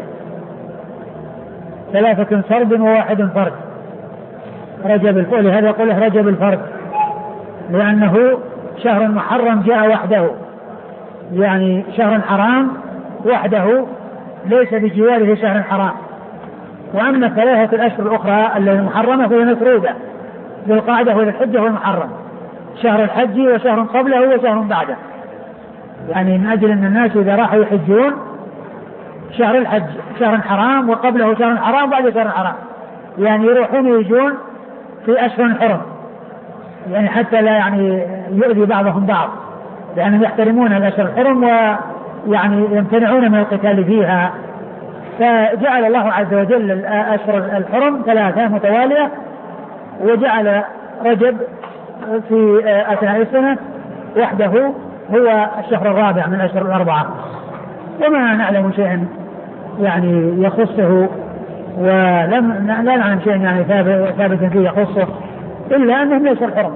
S1: ثلاثة سرد وواحد فرد. رجب الفرد، هذا يقوله رجب الفرد لأنه شهر محرم جاء وحده، يعني شهر حرام وحده ليس بجواره شهر حرام. وأما ثلاثة الأشهر الأخرى المحرمة فهي مفروضة بالقاعدة وذي الحجة والمحرم، شهر الحج وشهر قبله وشهر بعده، يعني من أجل أن الناس إذا راحوا يحجون شهر الحج شهر حرام وقبله شهر حرام وبعده شهر حرام، يعني يروحون ويجون في أشهر حرم، يعني حتى لا يعني يؤذي بعضهم بعض، لأنهم يحترمون الأشهر الحرم ويعني يمتنعون من القتال فيها. فجعل الله عز وجل الأشهر الحرم ثلاثة متوالية، وجعل رجب في أثناء السنة وحده هو الشهر الرابع من الأشهر الأربعة. وما نعلم شيئا يعني يخصه، ولم لا نعلم شيئا يعني ثابتا فيه يخصه إلا أنه ليس الحرم.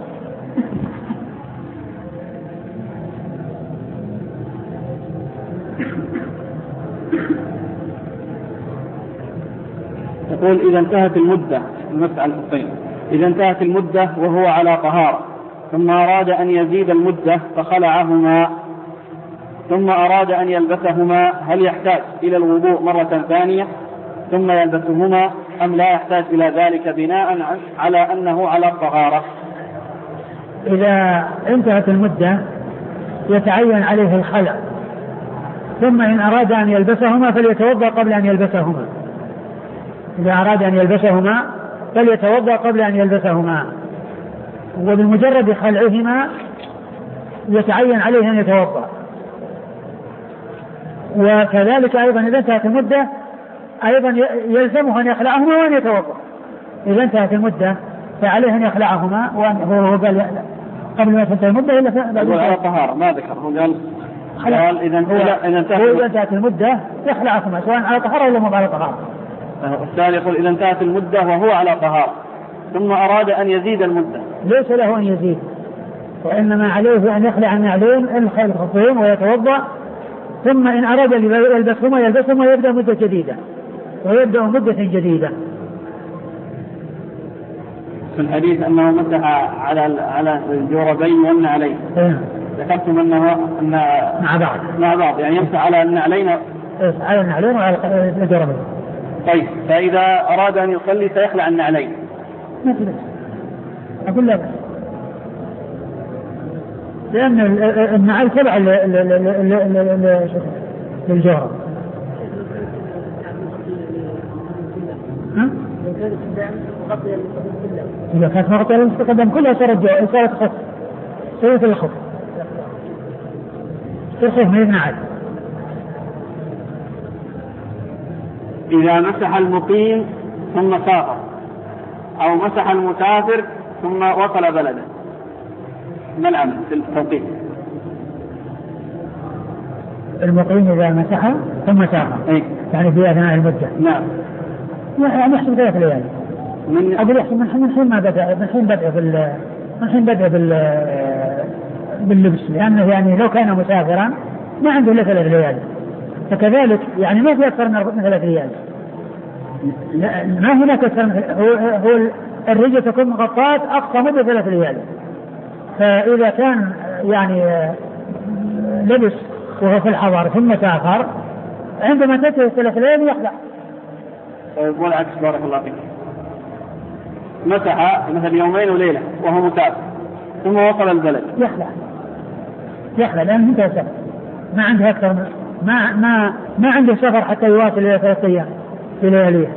S2: يقول: إذا انتهت المدة المسألة الحسين إذا انتهت المدة وهو على طهارة، ثم أراد أن يزيد المدة فخلعهما، ثم أراد أن يلبسهما، هل يحتاج إلى الوضوء مرة ثانية ثم يلبسهما أم لا يحتاج إلى ذلك بناء على أنه على الطهارة؟
S1: إذا انتهت المدة يتعين عليه الخلع، ثم إن أراد أن يلبسهما فليتوضأ قبل أن يلبسهما. إذا أراد أن يلبسهما فليتوضأ قبل أن يلبسهما، وبمجرد خلعهما يتعين عليه أن يتوضأ. وكذلك أيضا إذا انتهت المدة أيضا يلزمه أن يخلعهما وأن يتوضأ. إذا انتهت المدة فعليه أن يخلعهما، وهو قال قبل ما تنتهي المدة إلا
S2: على طهارة، ما ذكر هو قال قال إذا
S1: انتهت المدة يخلعهما سواء على طهارة ولا مو على طهارة.
S2: الثاني يقول: إذا انتهت المدة وهو على طهارة ثم أراد أن يزيد المدة،
S1: ليس له أن يزيد، وإنما عليه أن يخلع النعلين الخفين ويتوضأ، ثم إن أراد يلبسهما يلبسهما ويبدأ مدة جديدة ويبدأ مدة جديدة.
S2: في الحديث أنه مسح على على الجوربين والنعلين، ذكرتم أنه أن
S1: مع بعض
S2: مع بعض يعني يمسح على النعلين
S1: على النعلين وعلى الجوربين.
S2: طيب، فإذا أراد أن يصلي سيخلع النعلين؟
S1: ما في بس، أقول لا بس، لأن النعل تبع للجورب. إذا كانت مغطية للمستقدم كلها صارت صارت خف، صارت الخف ترخف من النعل.
S2: إذا مسح المقيم ثم سافر، أو مسح المسافر ثم وصل بلده، ما العمل في التوقيت؟
S1: المقيم إذا مسح ثم سافر
S2: أي.
S1: يعني في أثناء المدة.
S2: نعم.
S1: يعني يحسب ثلاث ليالي.
S2: من
S1: أقول يحسب من حين ما بدأ من حين بدأ بال من حين بدأ بال باللبس، لأنه يعني لو كان مسافرا ما عنده إلا ثلاث ليالي، فكذلك يعني ما في أكثر من ثلاث ليالي. ما هناك أكثر من هو, هو الرجل تكون مغطاة أقصى مدة ثلاث ليالي. فإذا كان يعني لبس وهو في الحضر ثم سافر عندما تنتهي الثلاث ليالي يخلع.
S2: طيب، والعكس بارك الله فيك، مسح مثل يومين وليلة وهو مسافر ثم وصل البلد
S1: يخلع يخلع لأنه انتهى السفر، ما عنده أكثر ما ما ما عنده سفر حتى يواصل إلى ثلاثة أيام في لياليه.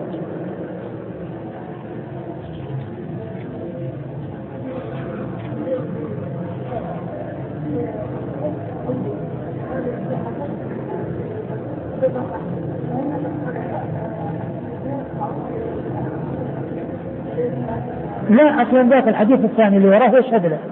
S1: لا أصلا ذاك الحديث الثاني اللي وراه يشهد له.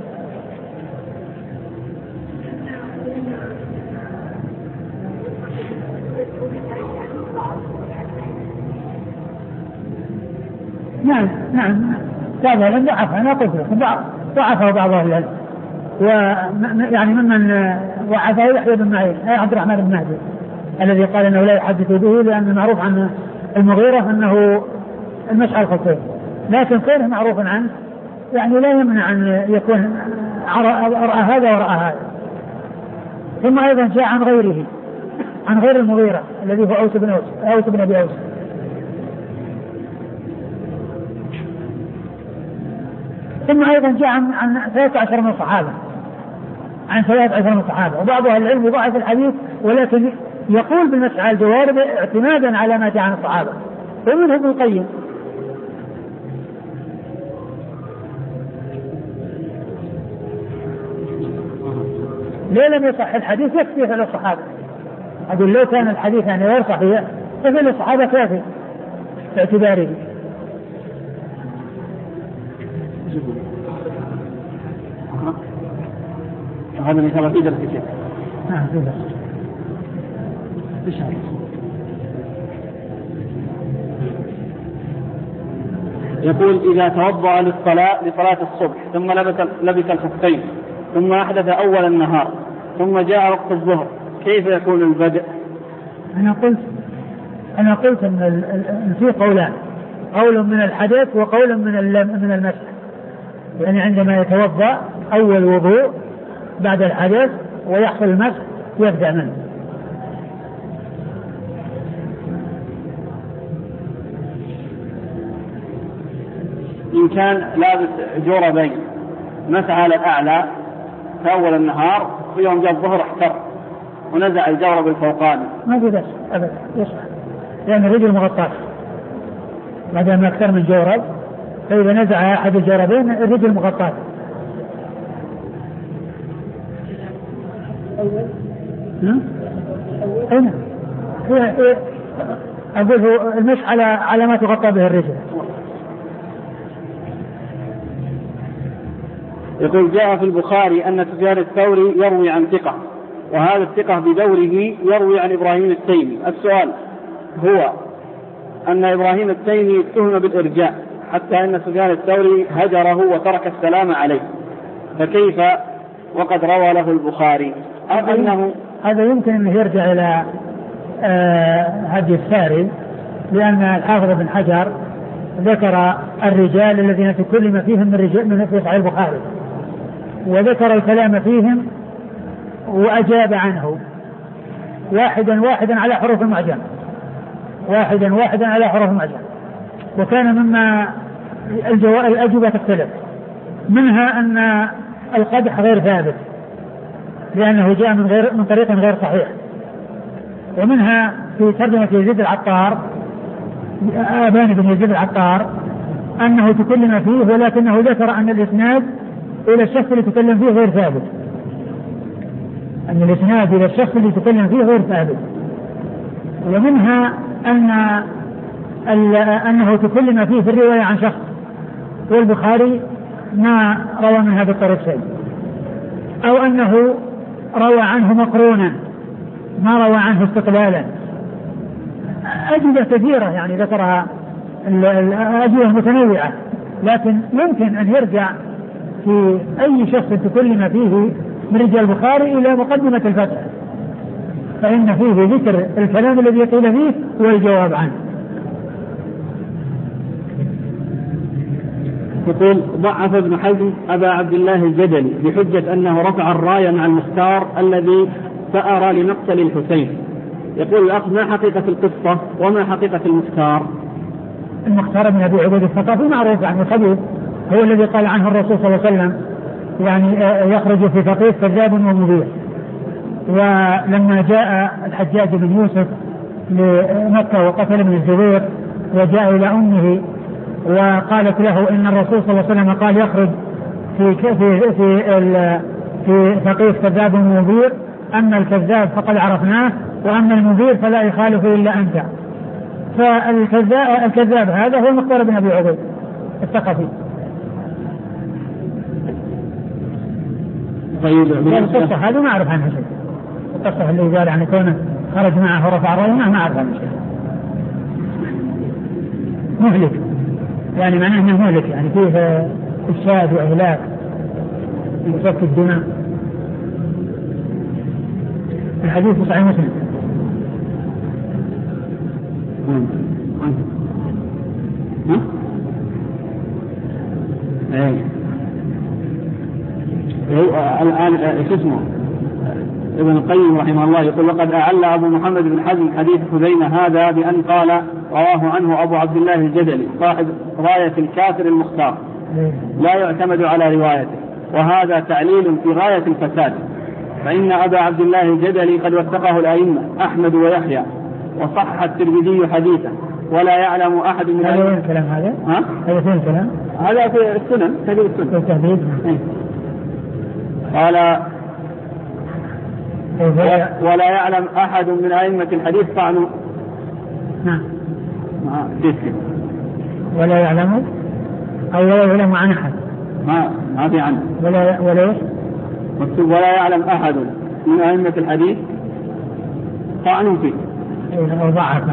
S1: نعم نعم بعض العلم ضعفه، أنا قلت لكم ضعفه بعض العلم، ويعني ممن ضعفه يحيى بن معين عبد الرحمن بن مهدي الذي قال أنه لا يحدث به، لأن معروف عن المغيرة أنه المسح على الخفين، لكن غيره معروف عنه يعني لا يمنع أن يكون رأى هذا ورأى هذا. ثم أيضا جاء عن غيره عن غير المغيرة الذي هو أوس بن أوس أوس بن أبي أوس. ثم أيضا جاء عن, عن ثلاثة عشر من الصحابة عن ثلاثة عشر من الصحابة، وبعض أهل العلم يضعف الحديث ولكن يقول بالمسح على الجوارب اعتمادا على ما جاء عن الصحابة، ومنهم ابن القيم. ليه لم يصح الحديث؟ يكفي فعل الصحابة. أقول لو كان الحديث يعني غير صحيح ففعل الصحابة كافي باعتباره.
S2: هذا من ثلاث درس كثير.
S1: نعم في درس.
S2: يقول إذا توضأ للصلاة لصلاة الصبح ثم لبس لبس الخفين ثم أحدث أول النهار ثم جاء وقت الظهر كيف يكون البدء؟
S1: أنا قلت أنا قلت أن في قولان، قول من الحدث وقول من من المسح. يعني عندما يتوضأ أول وضوء بعد الحدث ويحصل المسح يبدأ منه.
S2: إن كان لابس جوربين مسح على الأعلى في أول النهار ويوم جاء الظهر احتر ونزع الجورب الفوقاني
S1: ما في بس أبدا يصح، لأن يعني الرجل مغطاة ما دام أكثر من جورب، فإذا نزع أحد الجوربين الرجل مغطاة. هنا أقول هو المسح على على ما تغطى به الرجل.
S2: يقول جاء في البخاري أن سفيان الثوري يروي عن ثقة، وهذا الثقة بدوره يروي عن إبراهيم التيمي. السؤال هو أن إبراهيم التيمي اتهم بالإرجاء حتى أن سفيان الثوري هجره وترك السلام عليه، فكيف وقد روى له البخاري؟ أم أنه
S1: هذا يمكن أن يرجع إلى هدي الساري، لأن الحافظ بن حجر ذكر الرجال الذين تكلم فيهم من رجال من في صحيح البخاري، وذكر الكلام فيهم وأجاب عنه واحدا واحدا على حروف المعجم واحدا واحدا على حروف المعجم وكان مما الأجوبة تختلف، منها أن القدح غير ثابت لأنه جاء من غير من طريق غير صحيح، ومنها في ترجمة يزيد العطار آبان بن يزيد العطار أنه تكلم فيه ولكنه ذكر أن الإسناد إلى الشخص اللي تكلم فيه غير ثابت، أن الإسناد إلى الشخص اللي تكلم فيه غير ثابت. ومنها أن أنه تكلم فيه في الرواية عن شخص، والبخاري ما روى من هذا الطريق شيء، أو أنه روى عنه مقرونا ما روى عنه استقلالا. أجوبة كثيرة يعني ذكرها الأجوبة متنوعة، لكن يمكن أن يرجع في أي شخص تكلم فيه من رجال البخاري إلى مقدمة الفتح، فإن فيه ذكر الكلام الذي يقول فيه والجواب عنه.
S2: يقول ضعف ابن حزم أبا عبد الله الجدلي بحجة أنه رفع الراية مع المختار الذي سأر لمقتل الحسين. يقول الأخ ما حقيقة القصة وما حقيقة المختار؟
S1: المختار بن أبي عبيد الثقفي معروف عنه خبيث، هو الذي قال عنه الرسول صلى الله عليه وسلم يعني يخرج في فقيه كذاب ومبيع. ولما جاء الحجاج بن يوسف لمكة وقتل ابن الزبير وجاء إلى أمه وقالت له إن الرسول صلى الله عليه وسلم قال يخرج في في في, في فقيه كذاب ومبيع، أما الكذاب فقد عرفناه وأما المبير فلا يخالف إلا أنت. فالكذاب الكذاب هذا هو المختار بن أبي عبيد الثقفي
S2: طيب
S1: القصة هذه ما أعرف عنها شيء. القصة اللي قال عن كونه خرج معه ورفع الرأي ما أعرف عنها شيء. مهلك يعني معناه أنه مهلك يعني فيه إفساد وإهلاك وسفك الدماء. الحديث صحيح مسلم.
S2: ها؟ ايه الآن شو اسمه ابن القيم رحمه الله يقول وقد أعل أبو محمد بن حزم حديث خزيمة هذا بأن قال رواه عنه أبو عبد الله الجدلي صاحب راية الكافر المختار لا يعتمد على روايته، وهذا تعليل في غاية الفساد، فإن أبا عبد الله الجدلي قد وثقه الأئمة أحمد ويحيى وصحح الترمذي حديثه ولا يعلم أحد من
S1: هذا وين الكلام هذا؟
S2: ها؟
S1: هذا فين الكلام؟
S2: هذا في السنن تهذيب السنن
S1: التهذيب.
S2: قال ولا يعلم أحد من أئمة الحديث طعنوا.
S1: نعم.
S2: آه.
S1: ولا يعلم أو لا يعلم عن أحد.
S2: ما ما في عنه.
S1: ولا ولا
S2: مكتوب ولا يعلم أحد من أئمة الحديث طعنوا فيه.
S1: إيه أو ضعفه.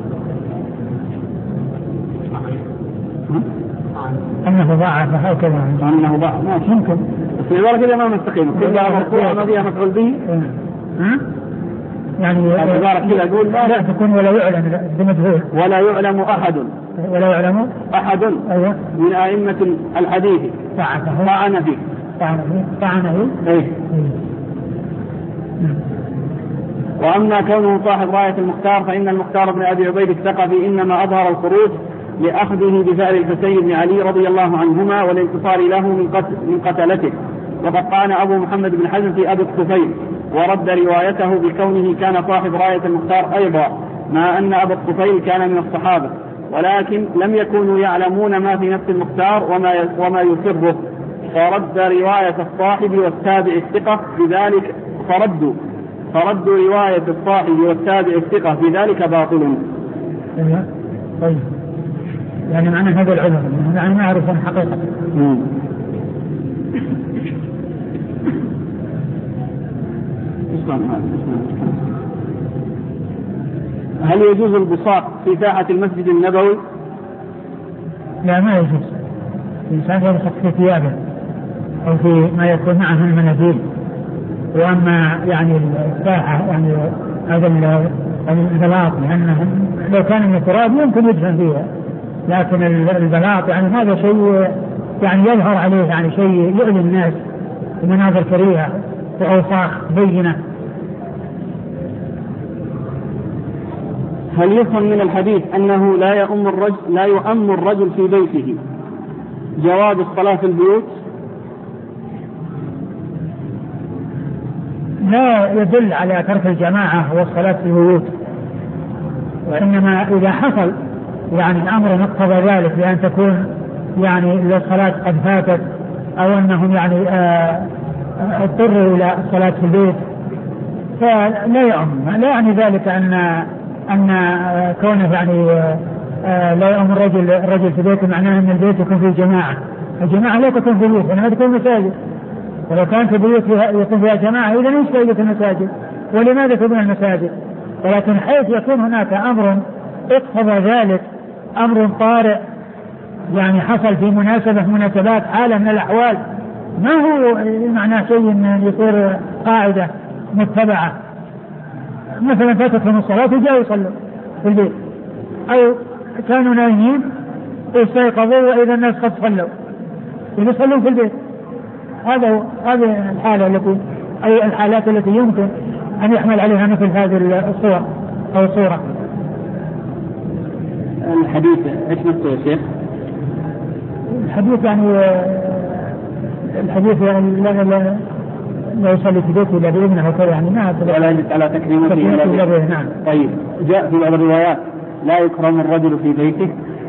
S1: أنه ضعف أو كذا.
S2: أنه ضعف ما
S1: ممكن.
S2: بس العبارة كذا ما مستقيمة. كلها مرفوعة ما فيها مفعول به.
S1: ها؟ يعني
S2: العبارة كذا أقول
S1: لا تكون ولا يعلم بمجهول.
S2: ولا يعلم أحد.
S1: ولا يعلم
S2: أحد.
S1: أيوة.
S2: من أئمة الحديث.
S1: ضعفه.
S2: طعن فيه.
S1: طعن فيه. طعن فيه.
S2: إيه. وأما كونه صاحب راية المختار فإن المختار بن أبي عبيد الثقفي إنما أظهر الخروج لأخذه بثأر الحسين بن علي رضي الله عنهما والانتصار له من, قتل من قتلته، وقد طعن أبو محمد بن حزم في أبي الطفيل ورد روايته بكونه كان صاحب راية المختار أيضا، مع أن أبا الطفيل كان من الصحابة ولكن لم يكونوا يعلمون ما في نفس المختار وما وما يسره، فرد رواية الصاحب والتابع الثقة بذلك فردوا فردوا رواية الصاحب والتابع الثقة بذلك باطل.
S1: طيب يعني معنى هذا العذر يعني ما أعرف عن حقيقة.
S2: هل يجوز البصاق في ساحة المسجد النبوي؟
S1: لا ما يجوز. الإنسان يبصق في ثيابه أو في ما يكون معه من المناديل. وأما يعني الساحة يعني هذا البلاط لأنه لو كان من التراب يمكن يدفن فيها، لكن البلاط يعني هذا شيء يعني يظهر عليه يعني شيء يؤذي الناس بمناظر كريهة وأوصاخ بينة.
S2: هل يفهم من الحديث أنه لا يؤم الرجل لا يؤم الرجل في بيته جواز الصلاة في البيوت؟
S1: لا يدل على ترك الجماعة والصلاة في البيوت، وإنما إذا حصل يعني الأمر مقتضى ذلك بأن تكون يعني الصلاة قد فاتت أو أنهم يعني اضطروا إلى الصلاة في البيت فلا يؤم. لا يعني ذلك أن أن كونه يعني لا يؤم الرجل الرجل في بيته معناه أن البيت يكون فيه جماعة. الجماعة لا تكون في البيوت إنما تكون مساجد، ولو كانت البيوت يكون فيها جماعة إذا ايش فائدة المساجد؟ ولماذا تبنى المساجد؟ ولكن حيث يكون هناك أمر اقتضى ذلك أمر طارئ يعني حصل في مناسبة مناسبات حالة من الأحوال ما هو معناه شيء أن يصير قاعدة متبعة. مثلا فاتتهم الصلاة وجاءوا يصلوا في البيت أو كانوا نايمين استيقظوا وإذا الناس قد صلوا يصلوا في البيت. هذا هذه الحالة التي أي الحالات التي يمكن أن يحمل عليها مثل هذه الصور أو الصورة.
S2: الحديث إيش نفسه يا شيخ؟
S1: الحديث يعني الحديث يعني لا لا لا يصلي في بيته إلا بإذنه وكذا يعني ما
S2: ولا يجب على تكريمته إلا
S1: بإذنه. نعم.
S2: طيب جاء في بعض الروايات لا يكرم الرجل في بيته.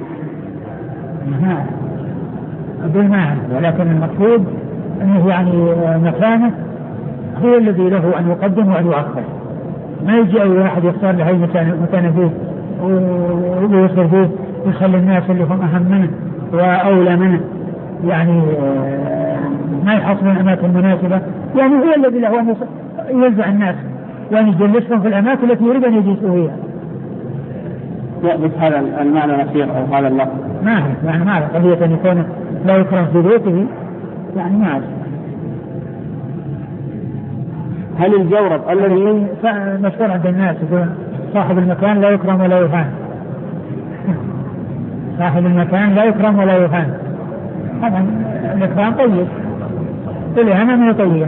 S1: نعم أقول نعم، ولكن المقصود أنه يعني مكانه هو الذي له أن يقدم وأن يؤخر. ما يجي أي واحد يختار له أي مكان مكان فيه ويصير فيه يخلي الناس اللي هم أهم منه وأولى منه يعني ما يحصل الأماكن المناسبة، يعني هو الذي له أن يوزع الناس وأن يجلسهم في الأماكن التي يريد أن يجلسوا فيها.
S2: لا بس هذا المعنى الأخير أو هذا اللفظ
S1: ما أعرف، يعني ما أعرف قضية أن يكون لا يكرم في بيته، يعني ما أعرف.
S2: هل الجورب الذي
S1: مشهور عند الناس يقول صاحب المكان لا يكرم ولا يهان، صاحب المكان لا يكرم ولا يهان، طبعا الإكرام طيب، الإهانة من طيبة.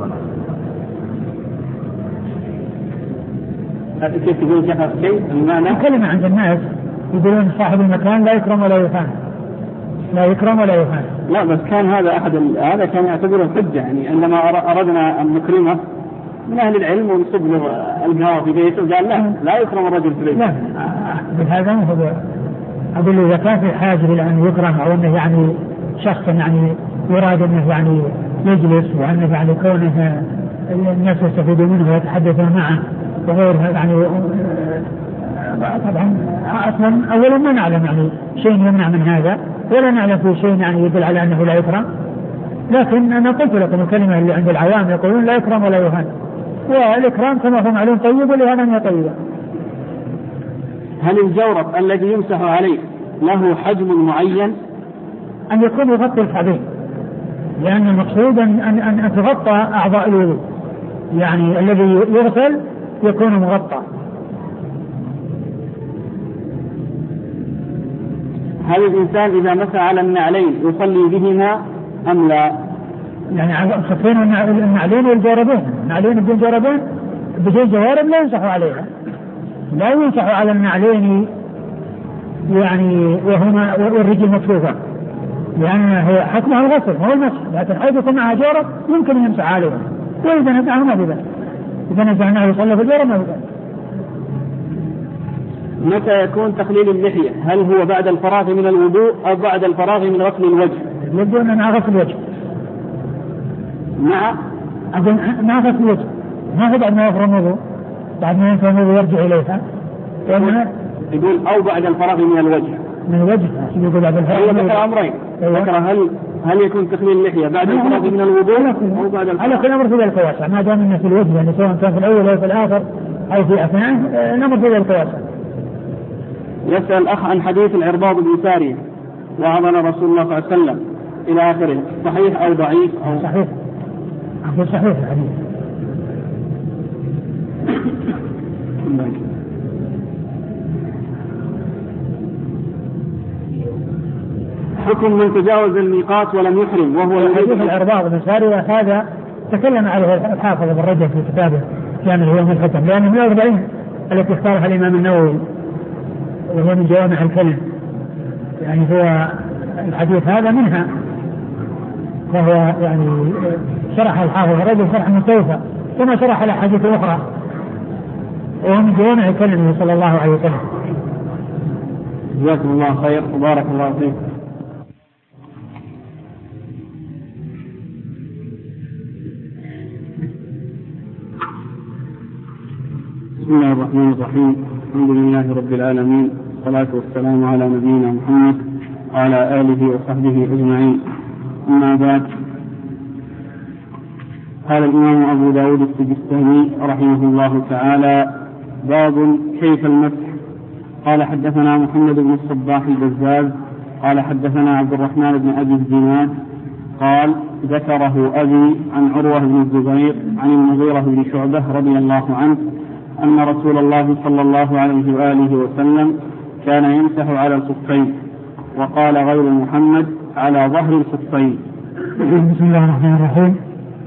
S2: كيف تقول شيخ شيء المعنى؟
S1: كلمة عند الناس يقولون صاحب المكان لا يكرم ولا يهان، لا يكرم ولا يهان.
S2: لا بس كان هذا أحد هذا كان يعتبره حجة، يعني عندما أردنا أن نكرمه من أهل العلم ونصب له القهوة في بيته قال لا لا يكرم الرجل في بيته.
S1: لا بهذا ما هو، أقول له إذا كان في حاجة إلى أن يكرم أو أنه يعني شخص يعني يراد أنه يعني يجلس وأنه يعني كونه الناس يستفيدون منه ويتحدثون معه وغيرها، يعني طبعا أصلا أولا ما نعلم يعني شيء يمنع من هذا ولا نعلم في شيء يعني يدل على أنه لا يكرم، لكن أنا قلت لكم الكلمة اللي عند العوام يقولون لا يكرم ولا يهان، والإكرام كما هو معلوم طيب والإهانة طيبة.
S2: هل الجورب الذي يمسح عليه له حجم معين؟
S1: أن يكون يغطي الكعبين، لأن المقصود أن, أن, أن تغطى أعضاء الوضوء، يعني الذي يغسل يكون مغطى.
S2: هل الإنسان إذا مسح على النعلين يصلي بهما أم لا؟
S1: يعني خفين النعلين والجوربين، النعلين بدون جوربين بدون جوارب لا يمسحوا عليها، لا يمسحوا على النعلين يعني وهما والرجل مكشوفة، لأن هو حكمها الغسل هو المسح، لكن حيث يكون معها جورب يمكن يمسح عليها، وإذا نزعه ما بذل، إذا نزعناه يصلي في الجورب ما بذل.
S2: متى يكون تخليل اللحية؟ هل هو بعد الفراغ من الوضوء أو بعد الفراغ من غسل الوجه؟
S1: يبدو أن مع غسل الوجه.
S2: مع
S1: أقول مع غسل الوجه، ما هو بعد ما يفرغ الوضوء، بعد ما ينفع الوضوء يرجع إليها.
S2: يقول أو بعد الفراغ من الوجه.
S1: من الوجه يقول بعد الفراغ.
S2: هو ذكر أمرين. ذكر هل هل يكون تخليل اللحية بعد الفراغ من الوضوء أو بعد الفراغ؟
S1: على كل أمر في ذلك واسع، ما دام إنه في الوجه يعني سواء كان في الأول أو في الآخر أو في أثناء نمر في ذلك واسع.
S2: يسأل الأخ عن حديث العرباض بن سارية وعظنا رسول الله صلى الله عليه وسلم إلى آخره، صحيح أو ضعيف؟ أو
S1: صحيح. أقول صحيح الحديث.
S2: حكم من تجاوز الميقات ولم يحرم وهو
S1: حديث العرباض بن سارية هذا تكلم عليه الحافظ بن رجب في كتابه كامل هو الحكم، لأنه من الأربعين التي اختارها الإمام النووي وهو من جوامع الكلم، يعني هو الحديث هذا منها، وهو يعني شرح الحافظ الرجل شرح مستوفى كما شرح الأحاديث الأخرى، وهو من جوامع الكلم صلى الله عليه وسلم.
S2: جزاكم الله خير وبارك الله فيك. بسم الله الرحمن الرحيم، الحمد لله رب العالمين، والصلاة والسلام على نبينا محمد وعلى آله وصحبه أجمعين، أما بعد. قال الإمام أبو داود السجستاني رحمه الله تعالى: باب كيف المسح. قال حدثنا محمد بن الصباح البزاز قال حدثنا عبد الرحمن بن أبي الزناد قال ذكره أبي عن عروة بن الزبير عن المغيرة بن شعبة رضي الله عنه أن رسول الله صلى الله عليه وآله وسلم كان يمسح على الخفين، وقال غير محمد على ظهر الخفين.
S1: بسم الله الرحمن الرحيم،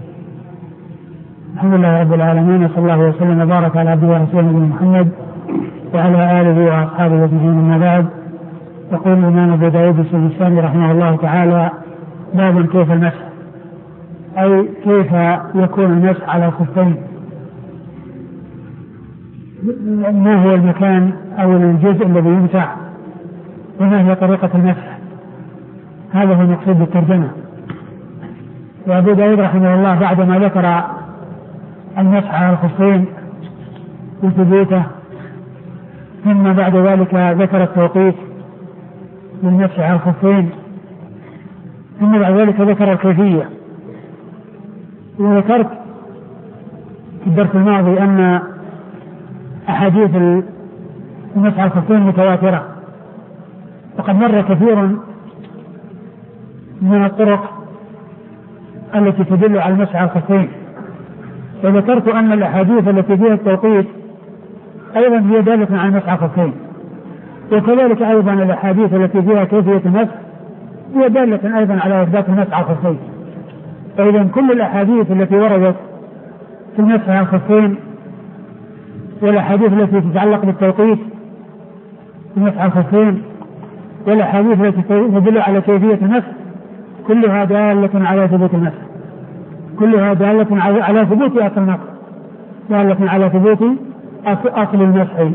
S1: الحمد لله رب العالمين، صلى الله وسلم وبارك على عبده ورسوله محمد وعلى آله وأصحابه أجمعين، أما بعد. يقول الإمام أبو داود السجستاني رحمه الله تعالى: باب كيف المسح، أي كيف يكون المسح على الخفين، ما هو المكان أو الجزء الذي يمسح، وما هي طريقة المسح. هذا هو المقصود بالترجمة. وأبو داود رحمه الله بعدما ذكر المسح على الخفين وثبوته، ثم بعد ذلك ذكر التوقيت للمسح على الخفين، ثم بعد ذلك ذكر الكيفية وذكرت في الدرس الماضي أن أحاديث المسح على الخفين متواترة، وقد مر كثير من الطرق التي تدل على المسح على الخفين، وذكرت أن الأحاديث التي فيها التوقيت أيضا هي دالة على المسح على الخفين، وكذلك أيضا الأحاديث التي فيها كيفية المسح هي دالة أيضا على إثبات المسح على الخفين. فإذا كل الأحاديث التي وردت في المسح على الخفين والأحاديث التي تتعلق بالتوقيت في المسح على الخفين والأحاديث التي تدل على كيفية المسح كلها دالة على ثبوت المسح، كلها دالة على ثبوت أصل المسح، دالة على ثبوت أصل المسح.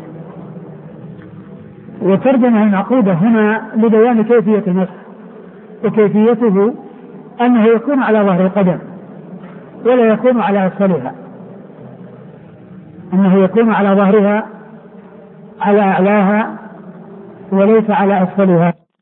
S1: وترجمة المعقودة هنا لبيان كيفية المسح، وكيفيته أنه يكون على ظهر القدم ولا يكون على أسفلها، أنه يكون على ظهرها على أعلاها وليس على أسفلها.